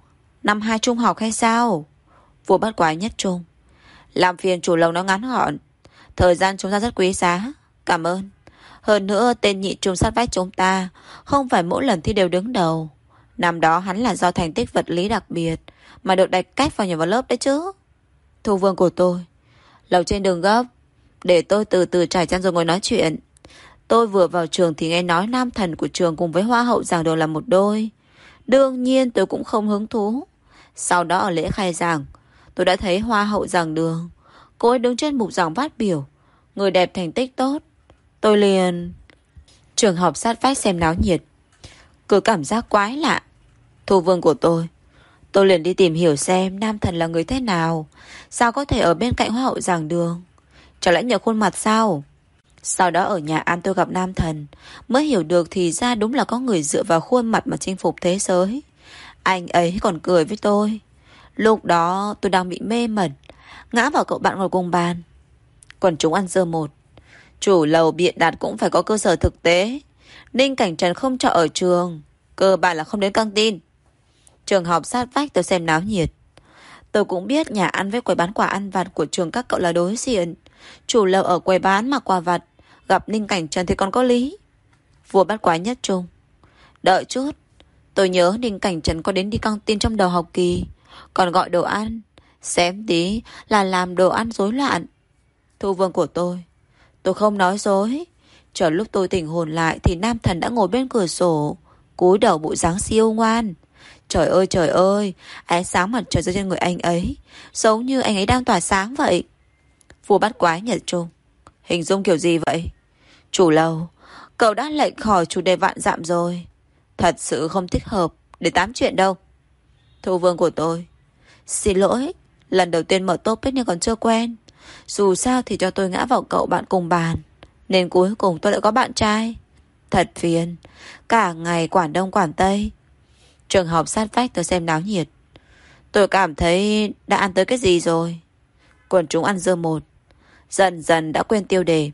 năm 2 trung học hay sao? Vua bắt quái nhất trung. Làm phiền chủ lầu nó ngắn gọn. Thời gian chúng ta rất quý giá. Cảm ơn. Hơn nữa tên nhị trung sát vách chúng ta không phải mỗi lần thi đều đứng đầu. Năm đó hắn là do thành tích vật lý đặc biệt mà được đặt cách vào vào lớp đấy chứ. Thu Vương của tôi. Lầu trên đường gấp, để tôi từ từ trải chăn rồi ngồi nói chuyện. Tôi vừa vào trường thì nghe nói nam thần của trường cùng với hoa hậu giảng đường là một đôi. Đương nhiên tôi cũng không hứng thú. Sau đó ở lễ khai giảng, tôi đã thấy hoa hậu giảng đường. Cô ấy đứng trên bục giảng phát biểu. Người đẹp thành tích tốt. Tôi liền... Trường học sát vách xem náo nhiệt. Cứ cảm giác quái lạ. Thu Vương của tôi liền đi tìm hiểu xem nam thần là người thế nào. Sao có thể ở bên cạnh hoa hậu giảng đường? Chẳng lẽ nhờ khuôn mặt sao? Sau đó ở nhà ăn tôi gặp nam thần, mới hiểu được thì ra đúng là có người dựa vào khuôn mặt mà chinh phục thế giới. Anh ấy còn cười với tôi. Lúc đó tôi đang bị mê mẩn, ngã vào cậu bạn ngồi cùng bàn. Quần chúng ăn dưa một. Chủ lầu biện đặt cũng phải có cơ sở thực tế. Ninh Cảnh Trần không trọ ở trường, cơ bản là không đến căng tin. Trường học sát vách tôi xem náo nhiệt. Tôi cũng biết nhà ăn với quầy bán quà ăn vặt của trường các cậu là đối diện. Chủ lầu ở quầy bán mặc quà vặt, gặp Ninh Cảnh Trần thì còn có lý. Vua bắt quái nhất trung. Đợi chút, tôi nhớ Ninh Cảnh Trần có đến đi căng tin trong đầu học kỳ, còn gọi đồ ăn. Xém tí là làm đồ ăn rối loạn. Thu Vương của tôi không nói dối. Chờ lúc tôi tỉnh hồn lại thì nam thần đã ngồi bên cửa sổ, cúi đầu bộ dáng siêu ngoan. Trời ơi, ánh sáng mặt trời rơi trên người anh ấy, giống như anh ấy đang tỏa sáng vậy. Vua bắt quái nhật trung. Hình dung kiểu gì vậy? Chủ lầu, cậu đã lệch khỏi chủ đề vạn dặm rồi. Thật sự không thích hợp để tám chuyện đâu. Thu Vương của tôi. Xin lỗi, lần đầu tiên mở topic nhưng còn chưa quen. Dù sao thì cho tôi ngã vào cậu bạn cùng bàn, nên cuối cùng tôi lại có bạn trai. Thật phiền. Cả ngày quản đông quản tây. Trường học sát vách tôi xem náo nhiệt. Tôi cảm thấy đã ăn tới cái gì rồi. Quần chúng ăn dưa một. Dần dần đã quên tiêu đề.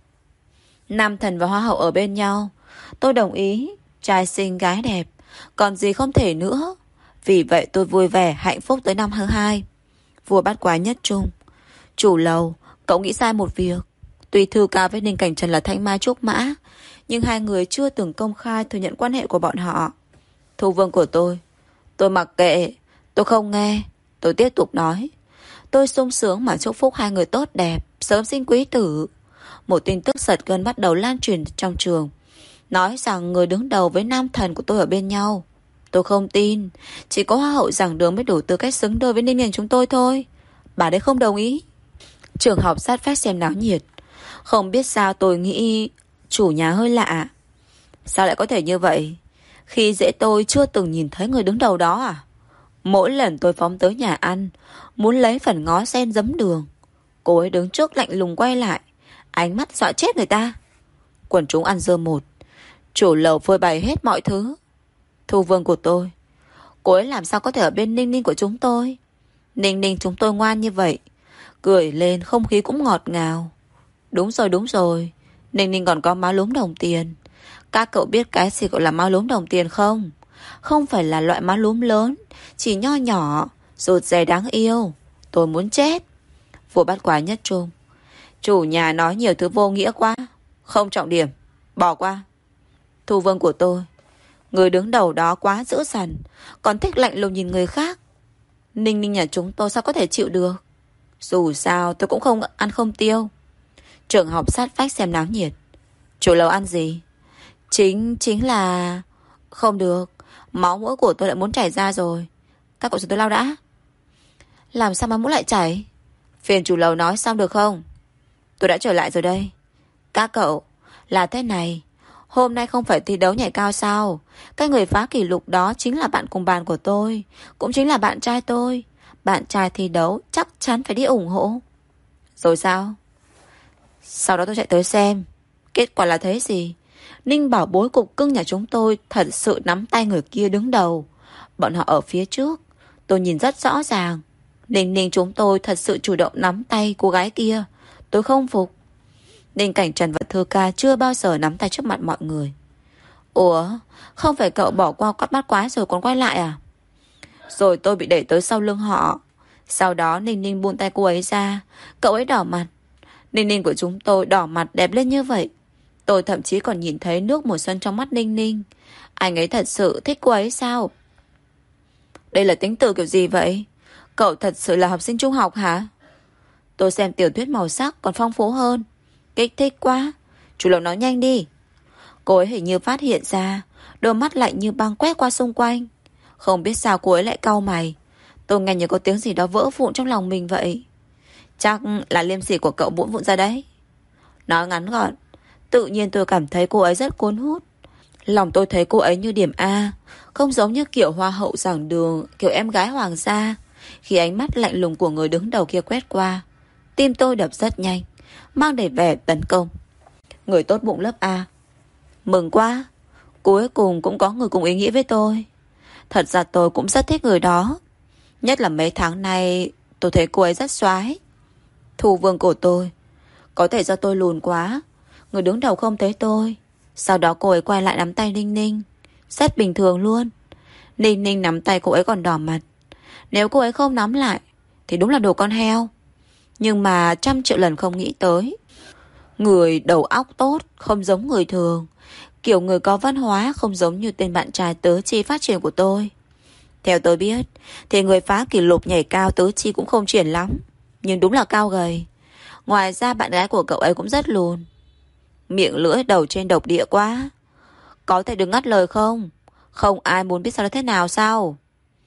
Nam thần và hoa hậu ở bên nhau. Tôi đồng ý. Trai xinh gái đẹp, còn gì không thể nữa. Vì vậy tôi vui vẻ hạnh phúc tới năm thứ 2. Vua bắt quái nhất trung. Chủ lầu, cậu nghĩ sai một việc. Tuy Thư Ca với Ninh Cảnh Trần là thanh mai trúc mã, nhưng hai người chưa từng công khai thừa nhận quan hệ của bọn họ. Thu Vương của tôi mặc kệ. Tôi không nghe. Tôi tiếp tục nói. Tôi sung sướng mà chúc phúc hai người tốt đẹp, sớm sinh quý tử. Một tin tức giật gân bắt đầu lan truyền trong trường, nói rằng người đứng đầu với nam thần của tôi ở bên nhau. Tôi không tin. Chỉ có hoa hậu giảng đường mới đủ tư cách xứng đôi với Ninh Ngành chúng tôi thôi. Bà đấy không đồng ý. Trường học sát vách xem náo nhiệt. Không biết sao tôi nghĩ chủ nhà hơi lạ. Sao lại có thể như vậy? Khi dễ tôi chưa từng nhìn thấy người đứng đầu đó à? Mỗi lần tôi phóng tới nhà ăn, muốn lấy phần ngó sen giấm đường, cô ấy đứng trước lạnh lùng quay lại, ánh mắt dọa chết người ta. Quần chúng ăn dưa một. Chủ lầu phơi bày hết mọi thứ. Thu Vương của cô ấy làm sao có thể ở bên Ninh Ninh của chúng tôi? Ninh Ninh chúng tôi ngoan như vậy, cười lên không khí cũng ngọt ngào. Đúng rồi, Ninh Ninh còn có má lúm đồng tiền. Các cậu biết cái gì gọi là má lúm đồng tiền không? Không phải là loại má lúm lớn, chỉ nho nhỏ, rụt rè đáng yêu. Tôi muốn chết. Vua bắt quái nhất trung. Chủ nhà nói nhiều thứ vô nghĩa quá, không trọng điểm. Bỏ qua. Thu Vương của tôi, người đứng đầu đó quá dữ dằn, còn thích lạnh lùng nhìn người khác. Ninh Ninh nhà chúng tôi sao có thể chịu được. Dù sao tôi cũng không ăn không tiêu. Trường học sát vách xem náo nhiệt. Chủ lầu ăn gì? Chính là... Không được, máu mũi của tôi lại muốn chảy ra rồi. Các cậu cho tôi lau đã. Làm sao mà mũi lại chảy? Phiền chủ lầu nói xong được không? Tôi đã trở lại rồi đây. Các cậu, là thế này. Hôm nay không phải thi đấu nhảy cao sao? Cái người phá kỷ lục đó chính là bạn cùng bàn của tôi, cũng chính là bạn trai tôi. Bạn trai thi đấu chắc chắn phải đi ủng hộ. Rồi sao? Sau đó tôi chạy tới xem. Kết quả là thế gì? Ninh bảo bối cục cưng nhà chúng tôi thật sự nắm tay người kia đứng đầu. Bọn họ ở phía trước. Tôi nhìn rất rõ ràng. Ninh Ninh chúng tôi thật sự chủ động nắm tay cô gái kia. Tôi không phục. Ninh Cảnh Trần và Thư Ca chưa bao giờ nắm tay trước mặt mọi người. Ủa, không phải cậu bỏ qua quát bắt quái rồi còn quay lại à? Rồi tôi bị đẩy tới sau lưng họ. Sau đó Ninh Ninh buông tay cô ấy ra. Cậu ấy đỏ mặt. Ninh Ninh của chúng tôi đỏ mặt đẹp lên như vậy. Tôi thậm chí còn nhìn thấy nước mùa xuân trong mắt Ninh Ninh. Anh ấy thật sự thích cô ấy sao? Đây là tính từ kiểu gì vậy? Cậu thật sự là học sinh trung học hả? Tôi xem tiểu thuyết màu sắc còn phong phú hơn. Kích thích quá. Chủ lầu nói nhanh đi. Cô ấy hình như phát hiện ra, đôi mắt lạnh như băng quét qua xung quanh. Không biết sao cô ấy lại cau mày. Tôi nghe như có tiếng gì đó vỡ vụn trong lòng mình vậy. Chắc là liêm sỉ của cậu vụn vụn ra đấy. Nói ngắn gọn, tự nhiên tôi cảm thấy cô ấy rất cuốn hút. Lòng tôi thấy cô ấy như điểm A, không giống như kiểu hoa hậu giảng đường, kiểu em gái hoàng gia. Khi ánh mắt lạnh lùng của người đứng đầu kia quét qua, tim tôi đập rất nhanh, mang đầy vẻ tấn công. Người tốt bụng lớp A. Mừng quá, cuối cùng cũng có người cùng ý nghĩa với tôi. Thật ra tôi cũng rất thích người đó. Nhất là mấy tháng nay tôi thấy cô ấy rất xoái. Thu Vương của tôi. Có thể do tôi lùn quá, người đứng đầu không thấy tôi. Sau đó cô ấy quay lại nắm tay Ninh Ninh. Rất bình thường luôn. Ninh Ninh nắm tay cô ấy còn đỏ mặt. Nếu cô ấy không nắm lại thì đúng là đồ con heo. Nhưng mà 100 triệu lần không nghĩ tới, người đầu óc tốt không giống người thường, kiểu người có văn hóa không giống như tên bạn trai tứ chi phát triển của tôi. Theo tôi biết thì người phá kỷ lục nhảy cao tứ chi cũng không triển lắm, nhưng đúng là cao gầy. Ngoài ra bạn gái của cậu ấy cũng rất lùn. Miệng lưỡi đầu trên độc địa quá. Có thể đừng ngắt lời không? Không ai muốn biết sau đó thế nào sao?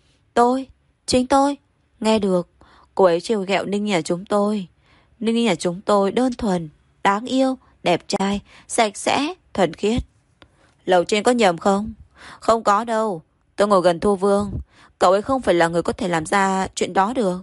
Chính tôi nghe được. Cô ấy trêu ghẹo Ninh nhà chúng tôi. Ninh nhà chúng tôi đơn thuần, đáng yêu, đẹp trai, sạch sẽ, thuần khiết. Lầu trên có nhầm không? Không có đâu. Tôi ngồi gần Thu Vương. Cậu ấy không phải là người có thể làm ra chuyện đó được.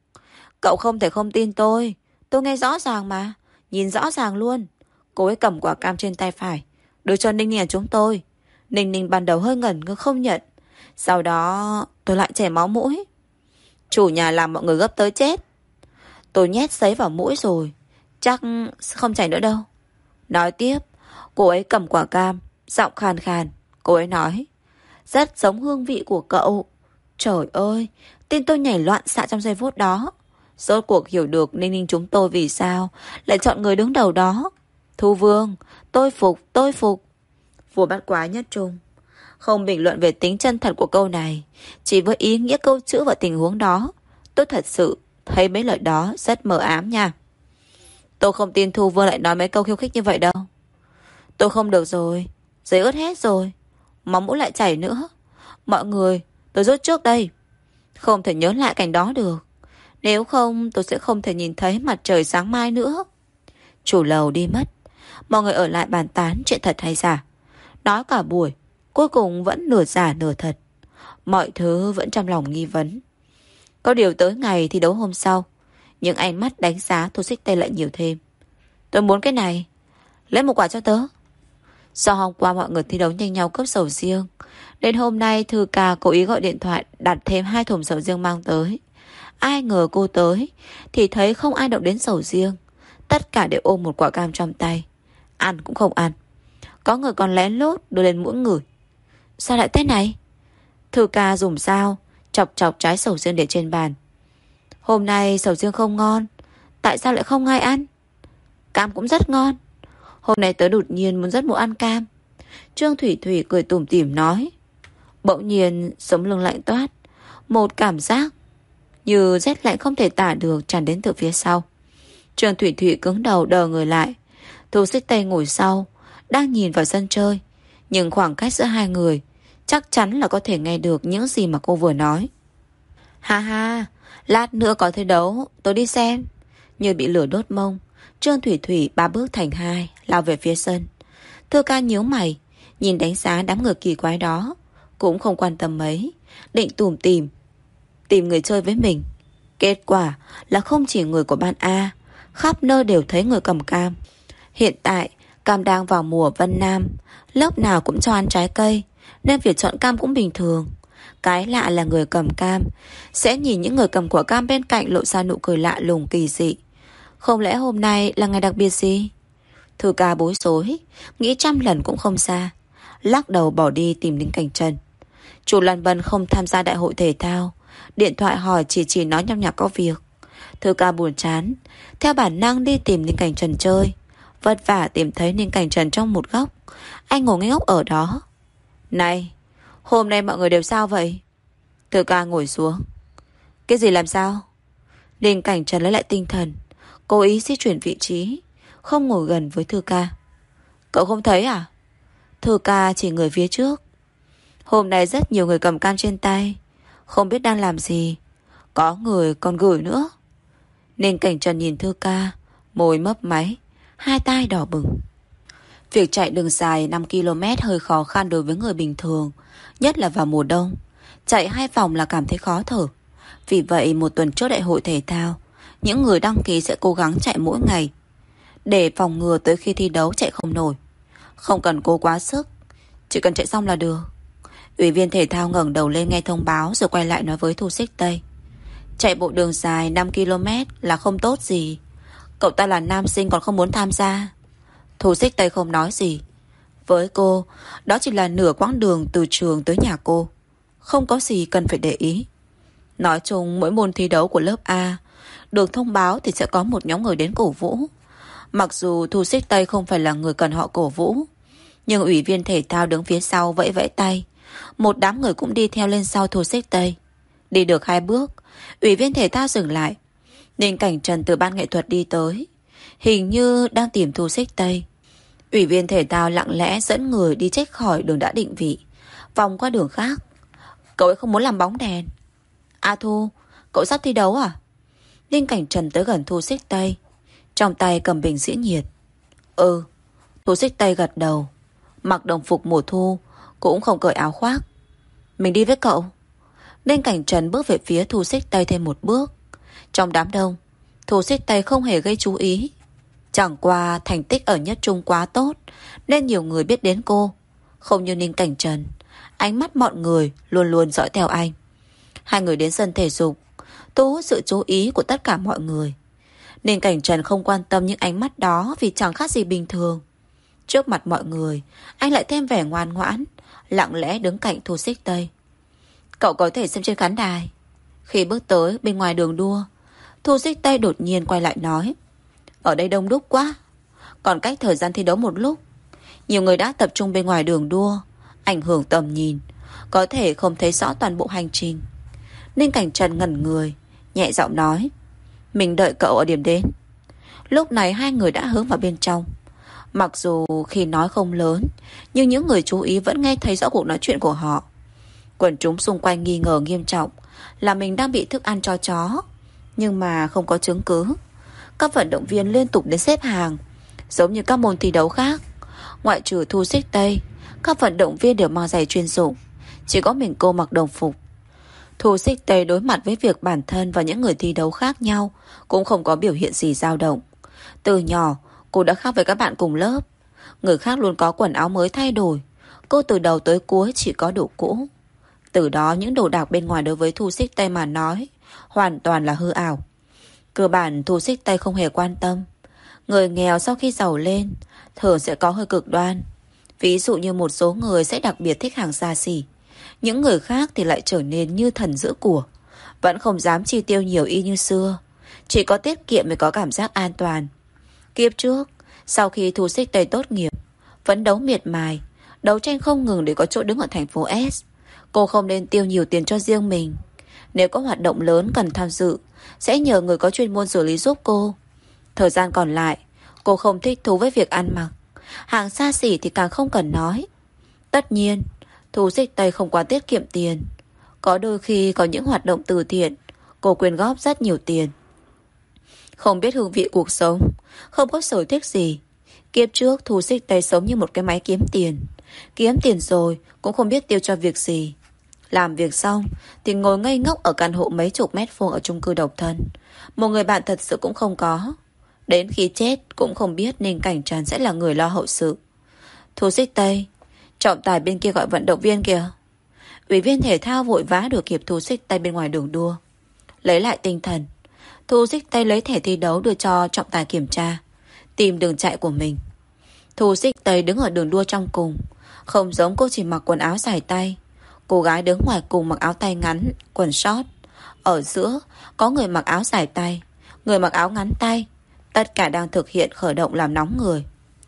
Cậu không thể không tin tôi. Tôi nghe rõ ràng mà. Nhìn rõ ràng luôn. Cô ấy cầm quả cam trên tay phải, đưa cho Ninh nhà chúng tôi. Ninh Ninh ban đầu hơi ngẩn ngơ không nhận. Sau đó tôi lại chảy máu mũi. Chủ nhà làm mọi người gấp tới chết. Tôi nhét giấy vào mũi rồi, chắc không chảy nữa đâu. Nói tiếp, cô ấy cầm quả cam, giọng khàn khàn. Cô ấy nói, rất giống hương vị của cậu. Trời ơi, tim tôi nhảy loạn xạ trong giây phút đó. Rốt cuộc hiểu được Ninh Ninh chúng tôi vì sao lại chọn người đứng đầu đó. Thu Vương, tôi phục. Vua bắt quái nhất trung. Không bình luận về tính chân thật của câu này, chỉ với ý nghĩa câu chữ và tình huống đó. Tôi thật sự thấy mấy lời đó rất mờ ám nha. Tôi không tin Thu Vương lại nói mấy câu khiêu khích như vậy đâu. Tôi không được rồi. Giấy ướt hết rồi. Máu mũi lại chảy nữa. Mọi người, tôi rút trước đây. Không thể nhớ lại cảnh đó được. Nếu không tôi sẽ không thể nhìn thấy mặt trời sáng mai nữa. Chủ lầu đi mất. Mọi người ở lại bàn tán chuyện thật hay giả. Nói cả buổi, cuối cùng vẫn nửa giả nửa thật. Mọi thứ vẫn trong lòng nghi vấn. Có điều tới ngày thi đấu hôm sau, những ánh mắt đánh giá Thu Xích Tây lại nhiều thêm. Tôi muốn cái này, lấy một quả cho tớ. Do hôm qua mọi người thi đấu nhanh nhau cướp sầu riêng, đến hôm nay Thư Ca cố ý gọi điện thoại đặt thêm 2 thùng sầu riêng mang tới. Ai ngờ cô tới thì thấy không ai động đến sầu riêng. Tất cả đều ôm một quả cam trong tay. Ăn cũng không ăn. Có người còn lén lút đưa lên mũi ngửi. Sao lại thế này? Thư Ca dùng dao chọc chọc trái sầu riêng để trên bàn. Hôm nay sầu riêng không ngon, tại sao lại không ai ăn? Cam cũng rất ngon. Hôm nay tớ đột nhiên muốn rất muốn ăn cam. Trương Thủy Thủy cười tủm tỉm nói. Bỗng nhiên sống lưng lạnh toát. Một cảm giác như rét lạnh không thể tả được tràn đến từ phía sau. Trương Thủy Thủy cứng đầu đờ người lại. Thu Xích Tây ngồi sau, đang nhìn vào sân chơi. Nhưng khoảng cách giữa hai người chắc chắn là có thể nghe được những gì mà cô vừa nói. Ha ha, lát nữa có thi đấu, tôi đi xem. Như bị lửa đốt mông, Trương Thủy Thủy ba bước thành hai, lao về phía sân. Thư ca nhíu mày, nhìn đánh giá đám người kỳ quái đó, cũng không quan tâm mấy, định tìm người chơi với mình. Kết quả là không chỉ người của ban A, khắp nơi đều thấy người cầm cam. Hiện tại, cam đang vào mùa Vân Nam, lớp nào cũng cho ăn trái cây, nên việc chọn cam cũng bình thường. Cái lạ là người cầm cam sẽ nhìn những người cầm quả cam bên cạnh lộ ra nụ cười lạ lùng kỳ dị. Không lẽ hôm nay là ngày đặc biệt gì? Thư ca bối rối, nghĩ trăm lần cũng không ra, lắc đầu bỏ đi tìm Ninh Cảnh Trần. Chủ Lan Vân không tham gia đại hội thể thao, điện thoại hỏi chỉ nói nhăm nhạc có việc. Thư ca buồn chán, theo bản năng đi tìm Ninh Cảnh Trần chơi. Vất vả tìm thấy Ninh Cảnh Trần trong một góc. Anh ngồi ngây ngốc ở đó. Này, hôm nay mọi người đều sao vậy? Thư ca ngồi xuống. Cái gì làm sao? Ninh Cảnh Trần lấy lại tinh thần, cố ý di chuyển vị trí, không ngồi gần với Thư ca. Cậu không thấy à? Thư ca chỉ người phía trước. Hôm nay rất nhiều người cầm cam trên tay, không biết đang làm gì. Có người còn gửi nữa. Ninh Cảnh Trần nhìn Thư ca, môi mấp máy, hai tai đỏ bừng. Việc chạy đường dài 5 km hơi khó khăn đối với người bình thường, nhất là vào mùa đông. Chạy 2 vòng là cảm thấy khó thở. Vì vậy một tuần trước đại hội thể thao, những người đăng ký sẽ cố gắng chạy mỗi ngày, để phòng ngừa tới khi thi đấu chạy không nổi. Không cần cố quá sức, chỉ cần chạy xong là được. Ủy viên thể thao ngẩng đầu lên nghe thông báo rồi quay lại nói với Thu Xích Tây. Chạy bộ đường dài 5 km là không tốt gì. Cậu ta là nam sinh còn không muốn tham gia. Thu Xích Tây không nói gì. Với cô, đó chỉ là nửa quãng đường từ trường tới nhà cô, không có gì cần phải để ý. Nói chung mỗi môn thi đấu của lớp A được thông báo thì sẽ có một nhóm người đến cổ vũ. Mặc dù Thu Xích Tây không phải là người cần họ cổ vũ, nhưng ủy viên thể thao đứng phía sau vẫy vẫy tay. Một đám người cũng đi theo lên sau Thu Xích Tây. Đi được 2 bước, ủy viên thể thao dừng lại. Ninh Cảnh Trần từ ban nghệ thuật đi tới, hình như đang tìm Thu Xích Tây. Ủy viên thể thao lặng lẽ dẫn người đi check khỏi đường đã định vị, vòng qua đường khác. Cậu ấy không muốn làm bóng đèn. A Thu, cậu sắp thi đấu à? Ninh Cảnh Trần tới gần Thu Xích Tây, trong tay cầm bình giữ nhiệt. Ừ. Thu Xích Tây gật đầu, mặc đồng phục mùa thu, cũng không cởi áo khoác. Mình đi với cậu. Ninh Cảnh Trần bước về phía Thu Xích Tây thêm một bước. Trong đám đông, Thu Xích Tây không hề gây chú ý. Chẳng qua thành tích ở nhất trung quá tốt, nên nhiều người biết đến cô. Không như Ninh Cảnh Trần, ánh mắt mọi người luôn luôn dõi theo anh. Hai người đến sân thể dục, thu hút sự chú ý của tất cả mọi người. Ninh Cảnh Trần không quan tâm những ánh mắt đó, vì chẳng khác gì bình thường. Trước mặt mọi người, anh lại thêm vẻ ngoan ngoãn, lặng lẽ đứng cạnh Thu Xích Tây. Cậu có thể xem trên khán đài. Khi bước tới bên ngoài đường đua, Thu Xích Tây đột nhiên quay lại nói. Ở đây đông đúc quá, còn cách thời gian thi đấu một lúc. Nhiều người đã tập trung bên ngoài đường đua, ảnh hưởng tầm nhìn, có thể không thấy rõ toàn bộ hành trình. Ninh Cảnh Trần ngẩn người, nhẹ giọng nói. Mình đợi cậu ở điểm đến. Lúc này hai người đã hướng vào bên trong. Mặc dù khi nói không lớn, nhưng những người chú ý vẫn nghe thấy rõ cuộc nói chuyện của họ. Quần chúng xung quanh nghi ngờ nghiêm trọng là mình đang bị thức ăn cho chó, nhưng mà không có chứng cứ. Các vận động viên liên tục đến xếp hàng, giống như các môn thi đấu khác. Ngoại trừ Thu Xích Tây, các vận động viên đều mang giày chuyên dụng, chỉ có mình cô mặc đồng phục. Thu Xích Tây đối mặt với việc bản thân và những người thi đấu khác nhau cũng không có biểu hiện gì dao động. Từ nhỏ, cô đã khác với các bạn cùng lớp. Người khác luôn có quần áo mới thay đổi, cô từ đầu tới cuối chỉ có đồ cũ. Từ đó những đồ đạc bên ngoài đối với Thu Xích Tây mà nói hoàn toàn là hư ảo. Cơ bản Thu Xích Tây không hề quan tâm. Người nghèo sau khi giàu lên thường sẽ có hơi cực đoan. Ví dụ như một số người sẽ đặc biệt thích hàng xa xỉ, những người khác thì lại trở nên như thần giữ của, vẫn không dám chi tiêu nhiều y như xưa. Chỉ có tiết kiệm mới có cảm giác an toàn. Kiếp trước, Sau khi Thu Xích Tây tốt nghiệp, phấn đấu miệt mài, đấu tranh không ngừng để có chỗ đứng ở thành phố S. Cô không nên tiêu nhiều tiền cho riêng mình. Nếu có hoạt động lớn cần tham dự, sẽ nhờ người có chuyên môn xử lý giúp cô. Thời gian còn lại, cô không thích thú với việc ăn mặc. Hàng xa xỉ thì càng không cần nói. Tất nhiên, Thu Xích Tây không quá tiết kiệm tiền. Có đôi khi có những hoạt động từ thiện, cô quyên góp rất nhiều tiền. Không biết hương vị cuộc sống, không có sở thích gì. Kiếp trước Thu Xích Tây sống như một cái máy kiếm tiền. Kiếm tiền rồi cũng không biết tiêu cho việc gì. Làm việc xong thì ngồi ngây ngốc ở căn hộ mấy chục mét vuông ở chung cư độc thân. Một người bạn thật sự cũng không có. Đến khi chết cũng không biết Ninh Cảnh Trần sẽ là người lo hậu sự. Thu Xích Tây, trọng tài bên kia gọi vận động viên kìa. Ủy viên thể thao vội vã đuổi kịp Thu Xích Tây bên ngoài đường đua. Lấy lại tinh thần, Thu Xích Tây lấy thẻ thi đấu đưa cho trọng tài kiểm tra, tìm đường chạy của mình. Thu Xích Tây đứng ở đường đua trong cùng. Không giống cô chỉ mặc quần áo dài tay. Cô gái đứng ngoài cùng mặc áo tay ngắn, quần short. Ở giữa có người mặc áo dài tay, người mặc áo ngắn tay. Tất cả đang thực hiện khởi động làm nóng người.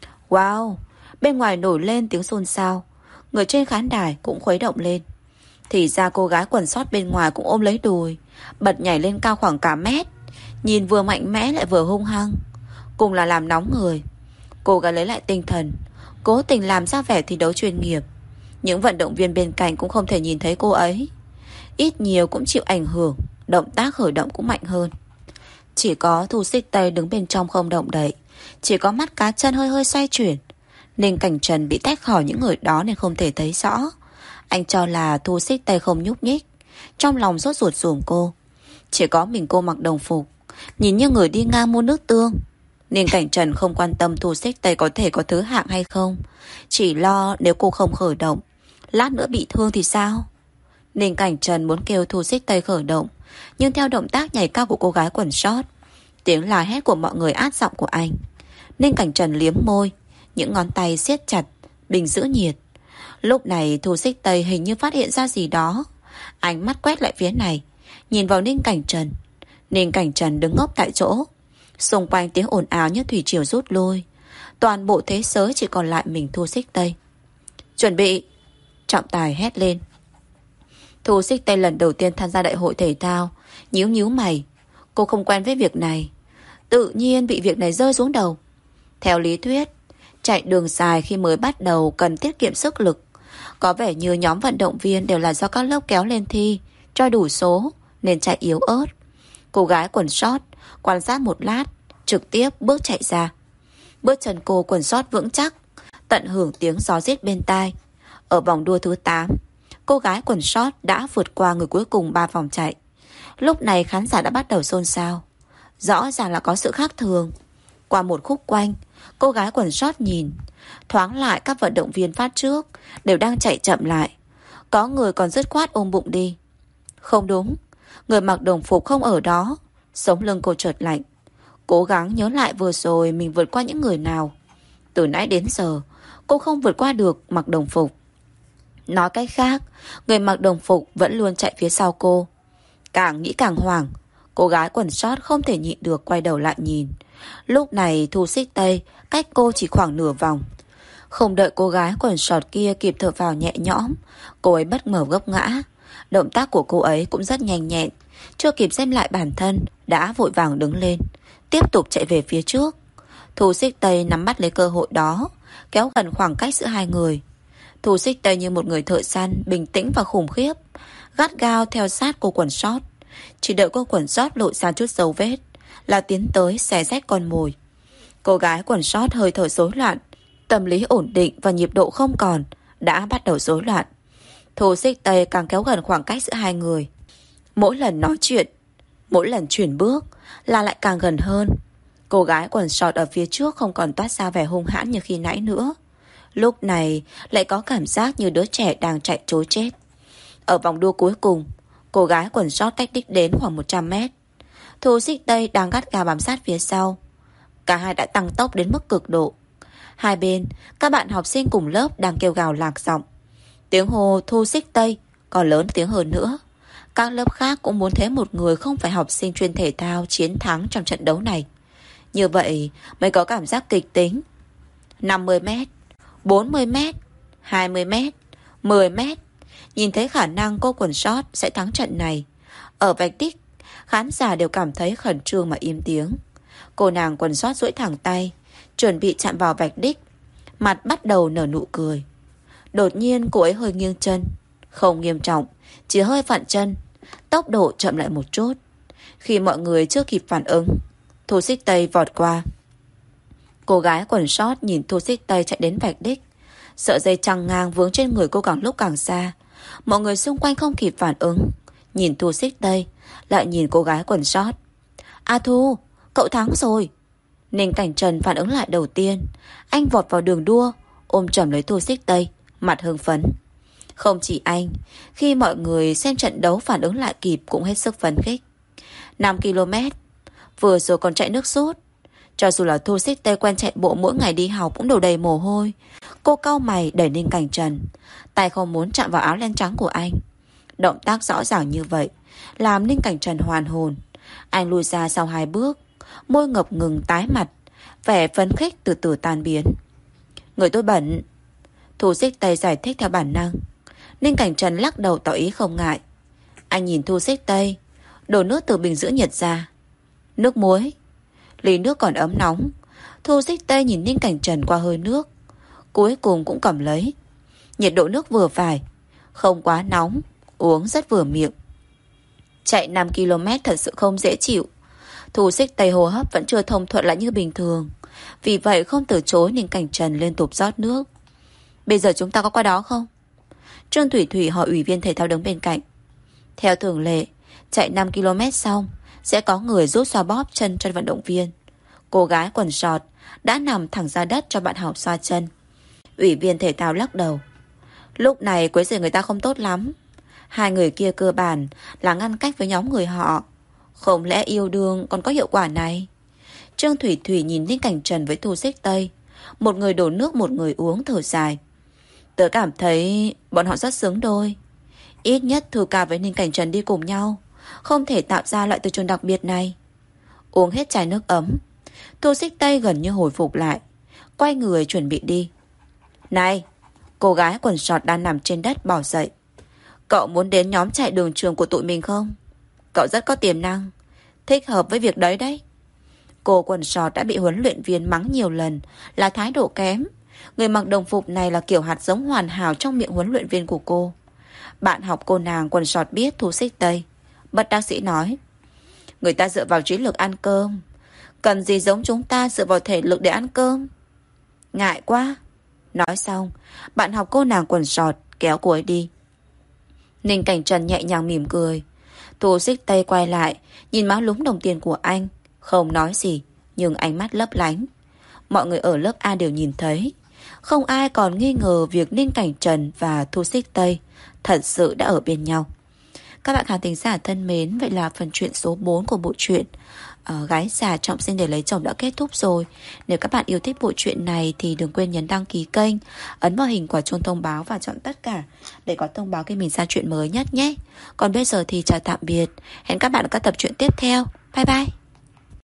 Wow, bên ngoài nổi lên tiếng xôn xao. Người trên khán đài cũng khuấy động lên. Thì ra cô gái quần short bên ngoài cũng ôm lấy đùi, bật nhảy lên cao khoảng cả mét. Nhìn vừa mạnh mẽ lại vừa hung hăng. Cùng là làm nóng người. Cô gái lấy lại tinh thần, cố tình làm ra vẻ thi đấu chuyên nghiệp. Những vận động viên bên cạnh cũng không thể nhìn thấy cô ấy. Ít nhiều cũng chịu ảnh hưởng. Động tác khởi động cũng mạnh hơn. Chỉ có Thu Xích Tây đứng bên trong không động đậy. Chỉ có mắt cá chân hơi hơi xoay chuyển. Ninh Cảnh Trần bị tách khỏi những người đó nên không thể thấy rõ. Anh cho là Thu Xích Tây không nhúc nhích. Trong lòng sốt ruột giùm cô. Chỉ có mình cô mặc đồng phục, nhìn như người đi ngang mua nước tương. Ninh Cảnh Trần không quan tâm Thu Xích Tây có thể có thứ hạng hay không. Chỉ lo nếu cô không khởi động, lát nữa bị thương thì sao. Ninh Cảnh Trần muốn kêu Thu Xích Tây khởi động, nhưng theo động tác nhảy cao của cô gái quần short, tiếng la hét của mọi người át giọng của anh. Ninh Cảnh Trần liếm môi, những ngón tay siết chặt bình giữ nhiệt. Lúc này Thu Xích Tây hình như phát hiện ra gì đó. Ánh mắt quét lại phía này, nhìn vào Ninh Cảnh Trần. Ninh Cảnh Trần đứng ngốc tại chỗ. Xung quanh tiếng ồn ào như thủy triều rút lui. Toàn bộ thế giới chỉ còn lại mình Thu Xích Tây. Chuẩn bị! Trọng tài hét lên. Thu Xích Tây lần đầu tiên tham gia đại hội thể thao, nhíu nhíu mày. Cô không quen với việc này, tự nhiên bị việc này rơi xuống đầu. Theo lý thuyết, chạy đường dài khi mới bắt đầu cần tiết kiệm sức lực. Có vẻ như nhóm vận động viên đều là do các lớp kéo lên thi cho đủ số nên chạy yếu ớt. Cô gái quần short quan sát một lát, trực tiếp bước chạy ra. Bước chân cô quần short vững chắc, tận hưởng tiếng gió rít bên tai. Ở vòng đua thứ 8, cô gái quần short đã vượt qua người cuối cùng 3 vòng chạy. Lúc này khán giả đã bắt đầu xôn xao. Rõ ràng là có sự khác thường. Qua một khúc quanh, cô gái quần short nhìn. Thoáng lại các vận động viên phát trước đều đang chạy chậm lại. Có người còn dứt khoát ôm bụng đi. Không đúng, người mặc đồng phục không ở đó. Sống lưng cô chợt lạnh. Cố gắng nhớ lại vừa rồi mình vượt qua những người nào. Từ nãy đến giờ cô không vượt qua được mặc đồng phục. Nói cách khác, người mặc đồng phục vẫn luôn chạy phía sau cô. Càng nghĩ càng hoảng. Cô gái quần short không thể nhịn được quay đầu lại nhìn. Lúc này Thu Xích Tây cách cô chỉ khoảng nửa vòng. Không đợi cô gái quần short kia kịp thở vào nhẹ nhõm, cô ấy bất ngờ gấp ngã. Động tác của cô ấy cũng rất nhanh nhẹn. Chưa kịp xem lại bản thân đã vội vàng đứng lên, tiếp tục chạy về phía trước. Thu Xích Tây nắm bắt lấy cơ hội đó, kéo gần khoảng cách giữa hai người. Thu Xích Tây như một người thợ săn, bình tĩnh và khủng khiếp, gắt gao theo sát cô quần short. Chỉ đợi cô quần short lộ ra chút dấu vết là tiến tới xé rách con mồi. Cô gái quần short hơi thở rối loạn, tâm lý ổn định và nhịp độ không còn, đã bắt đầu rối loạn. Thu Xích Tây càng kéo gần khoảng cách giữa hai người. Mỗi lần nói chuyện, mỗi lần chuyển bước là lại càng gần hơn. Cô gái quần short ở phía trước không còn toát ra vẻ hung hãn như khi nãy nữa. Lúc này lại có cảm giác như đứa trẻ đang chạy trối chết. Ở vòng đua cuối cùng, cô gái quần short cách đích đến khoảng 100 mét. Thu Xích Tây đang gắt gao bám sát phía sau. Cả hai đã tăng tốc đến mức cực độ. Hai bên, các bạn học sinh cùng lớp đang kêu gào lạc giọng. Tiếng hô Thu Xích Tây còn lớn tiếng hơn nữa. Các lớp khác cũng muốn thấy một người không phải học sinh chuyên thể thao chiến thắng trong trận đấu này. Như vậy mới có cảm giác kịch tính 50 mét, 40 mét, 20 mét, 10 mét. Nhìn thấy khả năng cô quần sót sẽ thắng trận này. Ở vạch đích, khán giả đều cảm thấy khẩn trương mà im tiếng. Cô nàng quần sót duỗi thẳng tay, chuẩn bị chạm vào vạch đích. Mặt bắt đầu nở nụ cười. Đột nhiên cô ấy hơi nghiêng chân. Không nghiêm trọng, chỉ hơi vặn chân. Tốc độ chậm lại một chút. Khi mọi người chưa kịp phản ứng, Thu Xích Tây vọt qua. Cô gái quần sót nhìn Thu Xích Tây chạy đến vạch đích. Sợi dây chằng ngang vướng trên người cô càng lúc càng xa. Mọi người xung quanh không kịp phản ứng. Nhìn Thu Xích Tây, lại nhìn cô gái quần sót. A Thu, cậu thắng rồi. Ninh Cảnh Trần phản ứng lại đầu tiên. Anh vọt vào đường đua, ôm chầm lấy Thu Xích Tây, mặt hưng phấn. Không chỉ anh, khi mọi người xem trận đấu phản ứng lại kịp cũng hết sức phấn khích. 5 km, vừa rồi còn chạy nước sút. Cho dù là Thu Xích Tây quen chạy bộ mỗi ngày đi học cũng đổ đầy mồ hôi. Cô cau mày đẩy Ninh Cảnh Trần, tay không muốn chạm vào áo len trắng của anh. Động tác rõ ràng như vậy làm Ninh Cảnh Trần hoàn hồn. Anh lùi ra sau 2 bước, môi ngập ngừng tái mặt, vẻ phấn khích từ từ tan biến. Người tôi bẩn. Thu Xích Tây giải thích theo bản năng. Ninh Cảnh Trần lắc đầu tỏ ý không ngại. Anh nhìn Thu Xích Tây, đổ nước từ bình giữ nhiệt ra. Nước muối. Ly nước còn ấm nóng. Thu Xích Tây nhìn Ninh Cảnh Trần qua hơi nước, cuối cùng cũng cầm lấy. Nhiệt độ nước vừa phải, không quá nóng, uống rất vừa miệng. Chạy 5 km thật sự không dễ chịu. Thu Xích Tây hô hấp vẫn chưa thông thuận lại như bình thường, vì vậy không từ chối Ninh Cảnh Trần liên tục rót nước. Bây giờ chúng ta có qua đó không? Trương Thủy Thủy hỏi ủy viên thể thao đứng bên cạnh. Theo thường lệ, chạy 5 km xong sẽ có người giúp xoa bóp chân cho vận động viên. Cô gái quần sọt đã nằm thẳng ra đất cho bạn học xoa chân. Ủy viên thể thao lắc đầu. Lúc này quấy rầy người ta không tốt lắm. Hai người kia cơ bản là ngăn cách với nhóm người họ. Không lẽ yêu đương còn có hiệu quả này? Trương Thủy Thủy nhìn Ninh Cảnh Trần với Thu Xích Tây. Một người đổ nước, một người uống, thở dài. Tớ cảm thấy bọn họ rất xứng đôi. Ít nhất Thư Ca với Ninh Cảnh Trần đi cùng nhau, không thể tạo ra loại từ trường đặc biệt này. Uống hết chai nước ấm, Thu Xích Tây gần như hồi phục lại, quay người chuẩn bị đi. Này, cô gái quần sọt đang nằm trên đất bỏ dậy. Cậu muốn đến nhóm chạy đường trường của tụi mình không? Cậu rất có tiềm năng, thích hợp với việc đấy đấy. Cô quần sọt đã bị huấn luyện viên mắng nhiều lần là thái độ kém. Người mặc đồng phục này là kiểu hạt giống hoàn hảo trong miệng huấn luyện viên của cô. Bạn học cô nàng quần sọt biết Thu Xích Tây, bất đắc sĩ nói. Người ta dựa vào trí lực ăn cơm, cần gì giống chúng ta dựa vào thể lực để ăn cơm. Ngại quá. Nói xong, bạn học cô nàng quần sọt kéo cô ấy đi. Ninh Cảnh Trần nhẹ nhàng mỉm cười. Thu Xích Tây quay lại, nhìn máu lúng đồng tiền của anh, không nói gì, nhưng ánh mắt lấp lánh. Mọi người ở lớp A đều nhìn thấy. Không ai còn nghi ngờ việc Ninh Cảnh Trần và Thu Xích Tây thật sự đã ở bên nhau. Các bạn khán thính giả thân mến, vậy là phần truyện số 4 của bộ truyện Gái già trọng sinh để lấy chồng đã kết thúc rồi. Nếu các bạn yêu thích bộ truyện này thì đừng quên nhấn đăng ký kênh, ấn vào hình quả chuông thông báo và chọn tất cả để có thông báo khi mình ra truyện mới nhất nhé. Còn bây giờ thì chào tạm biệt. Hẹn các bạn ở các tập truyện tiếp theo. Bye bye.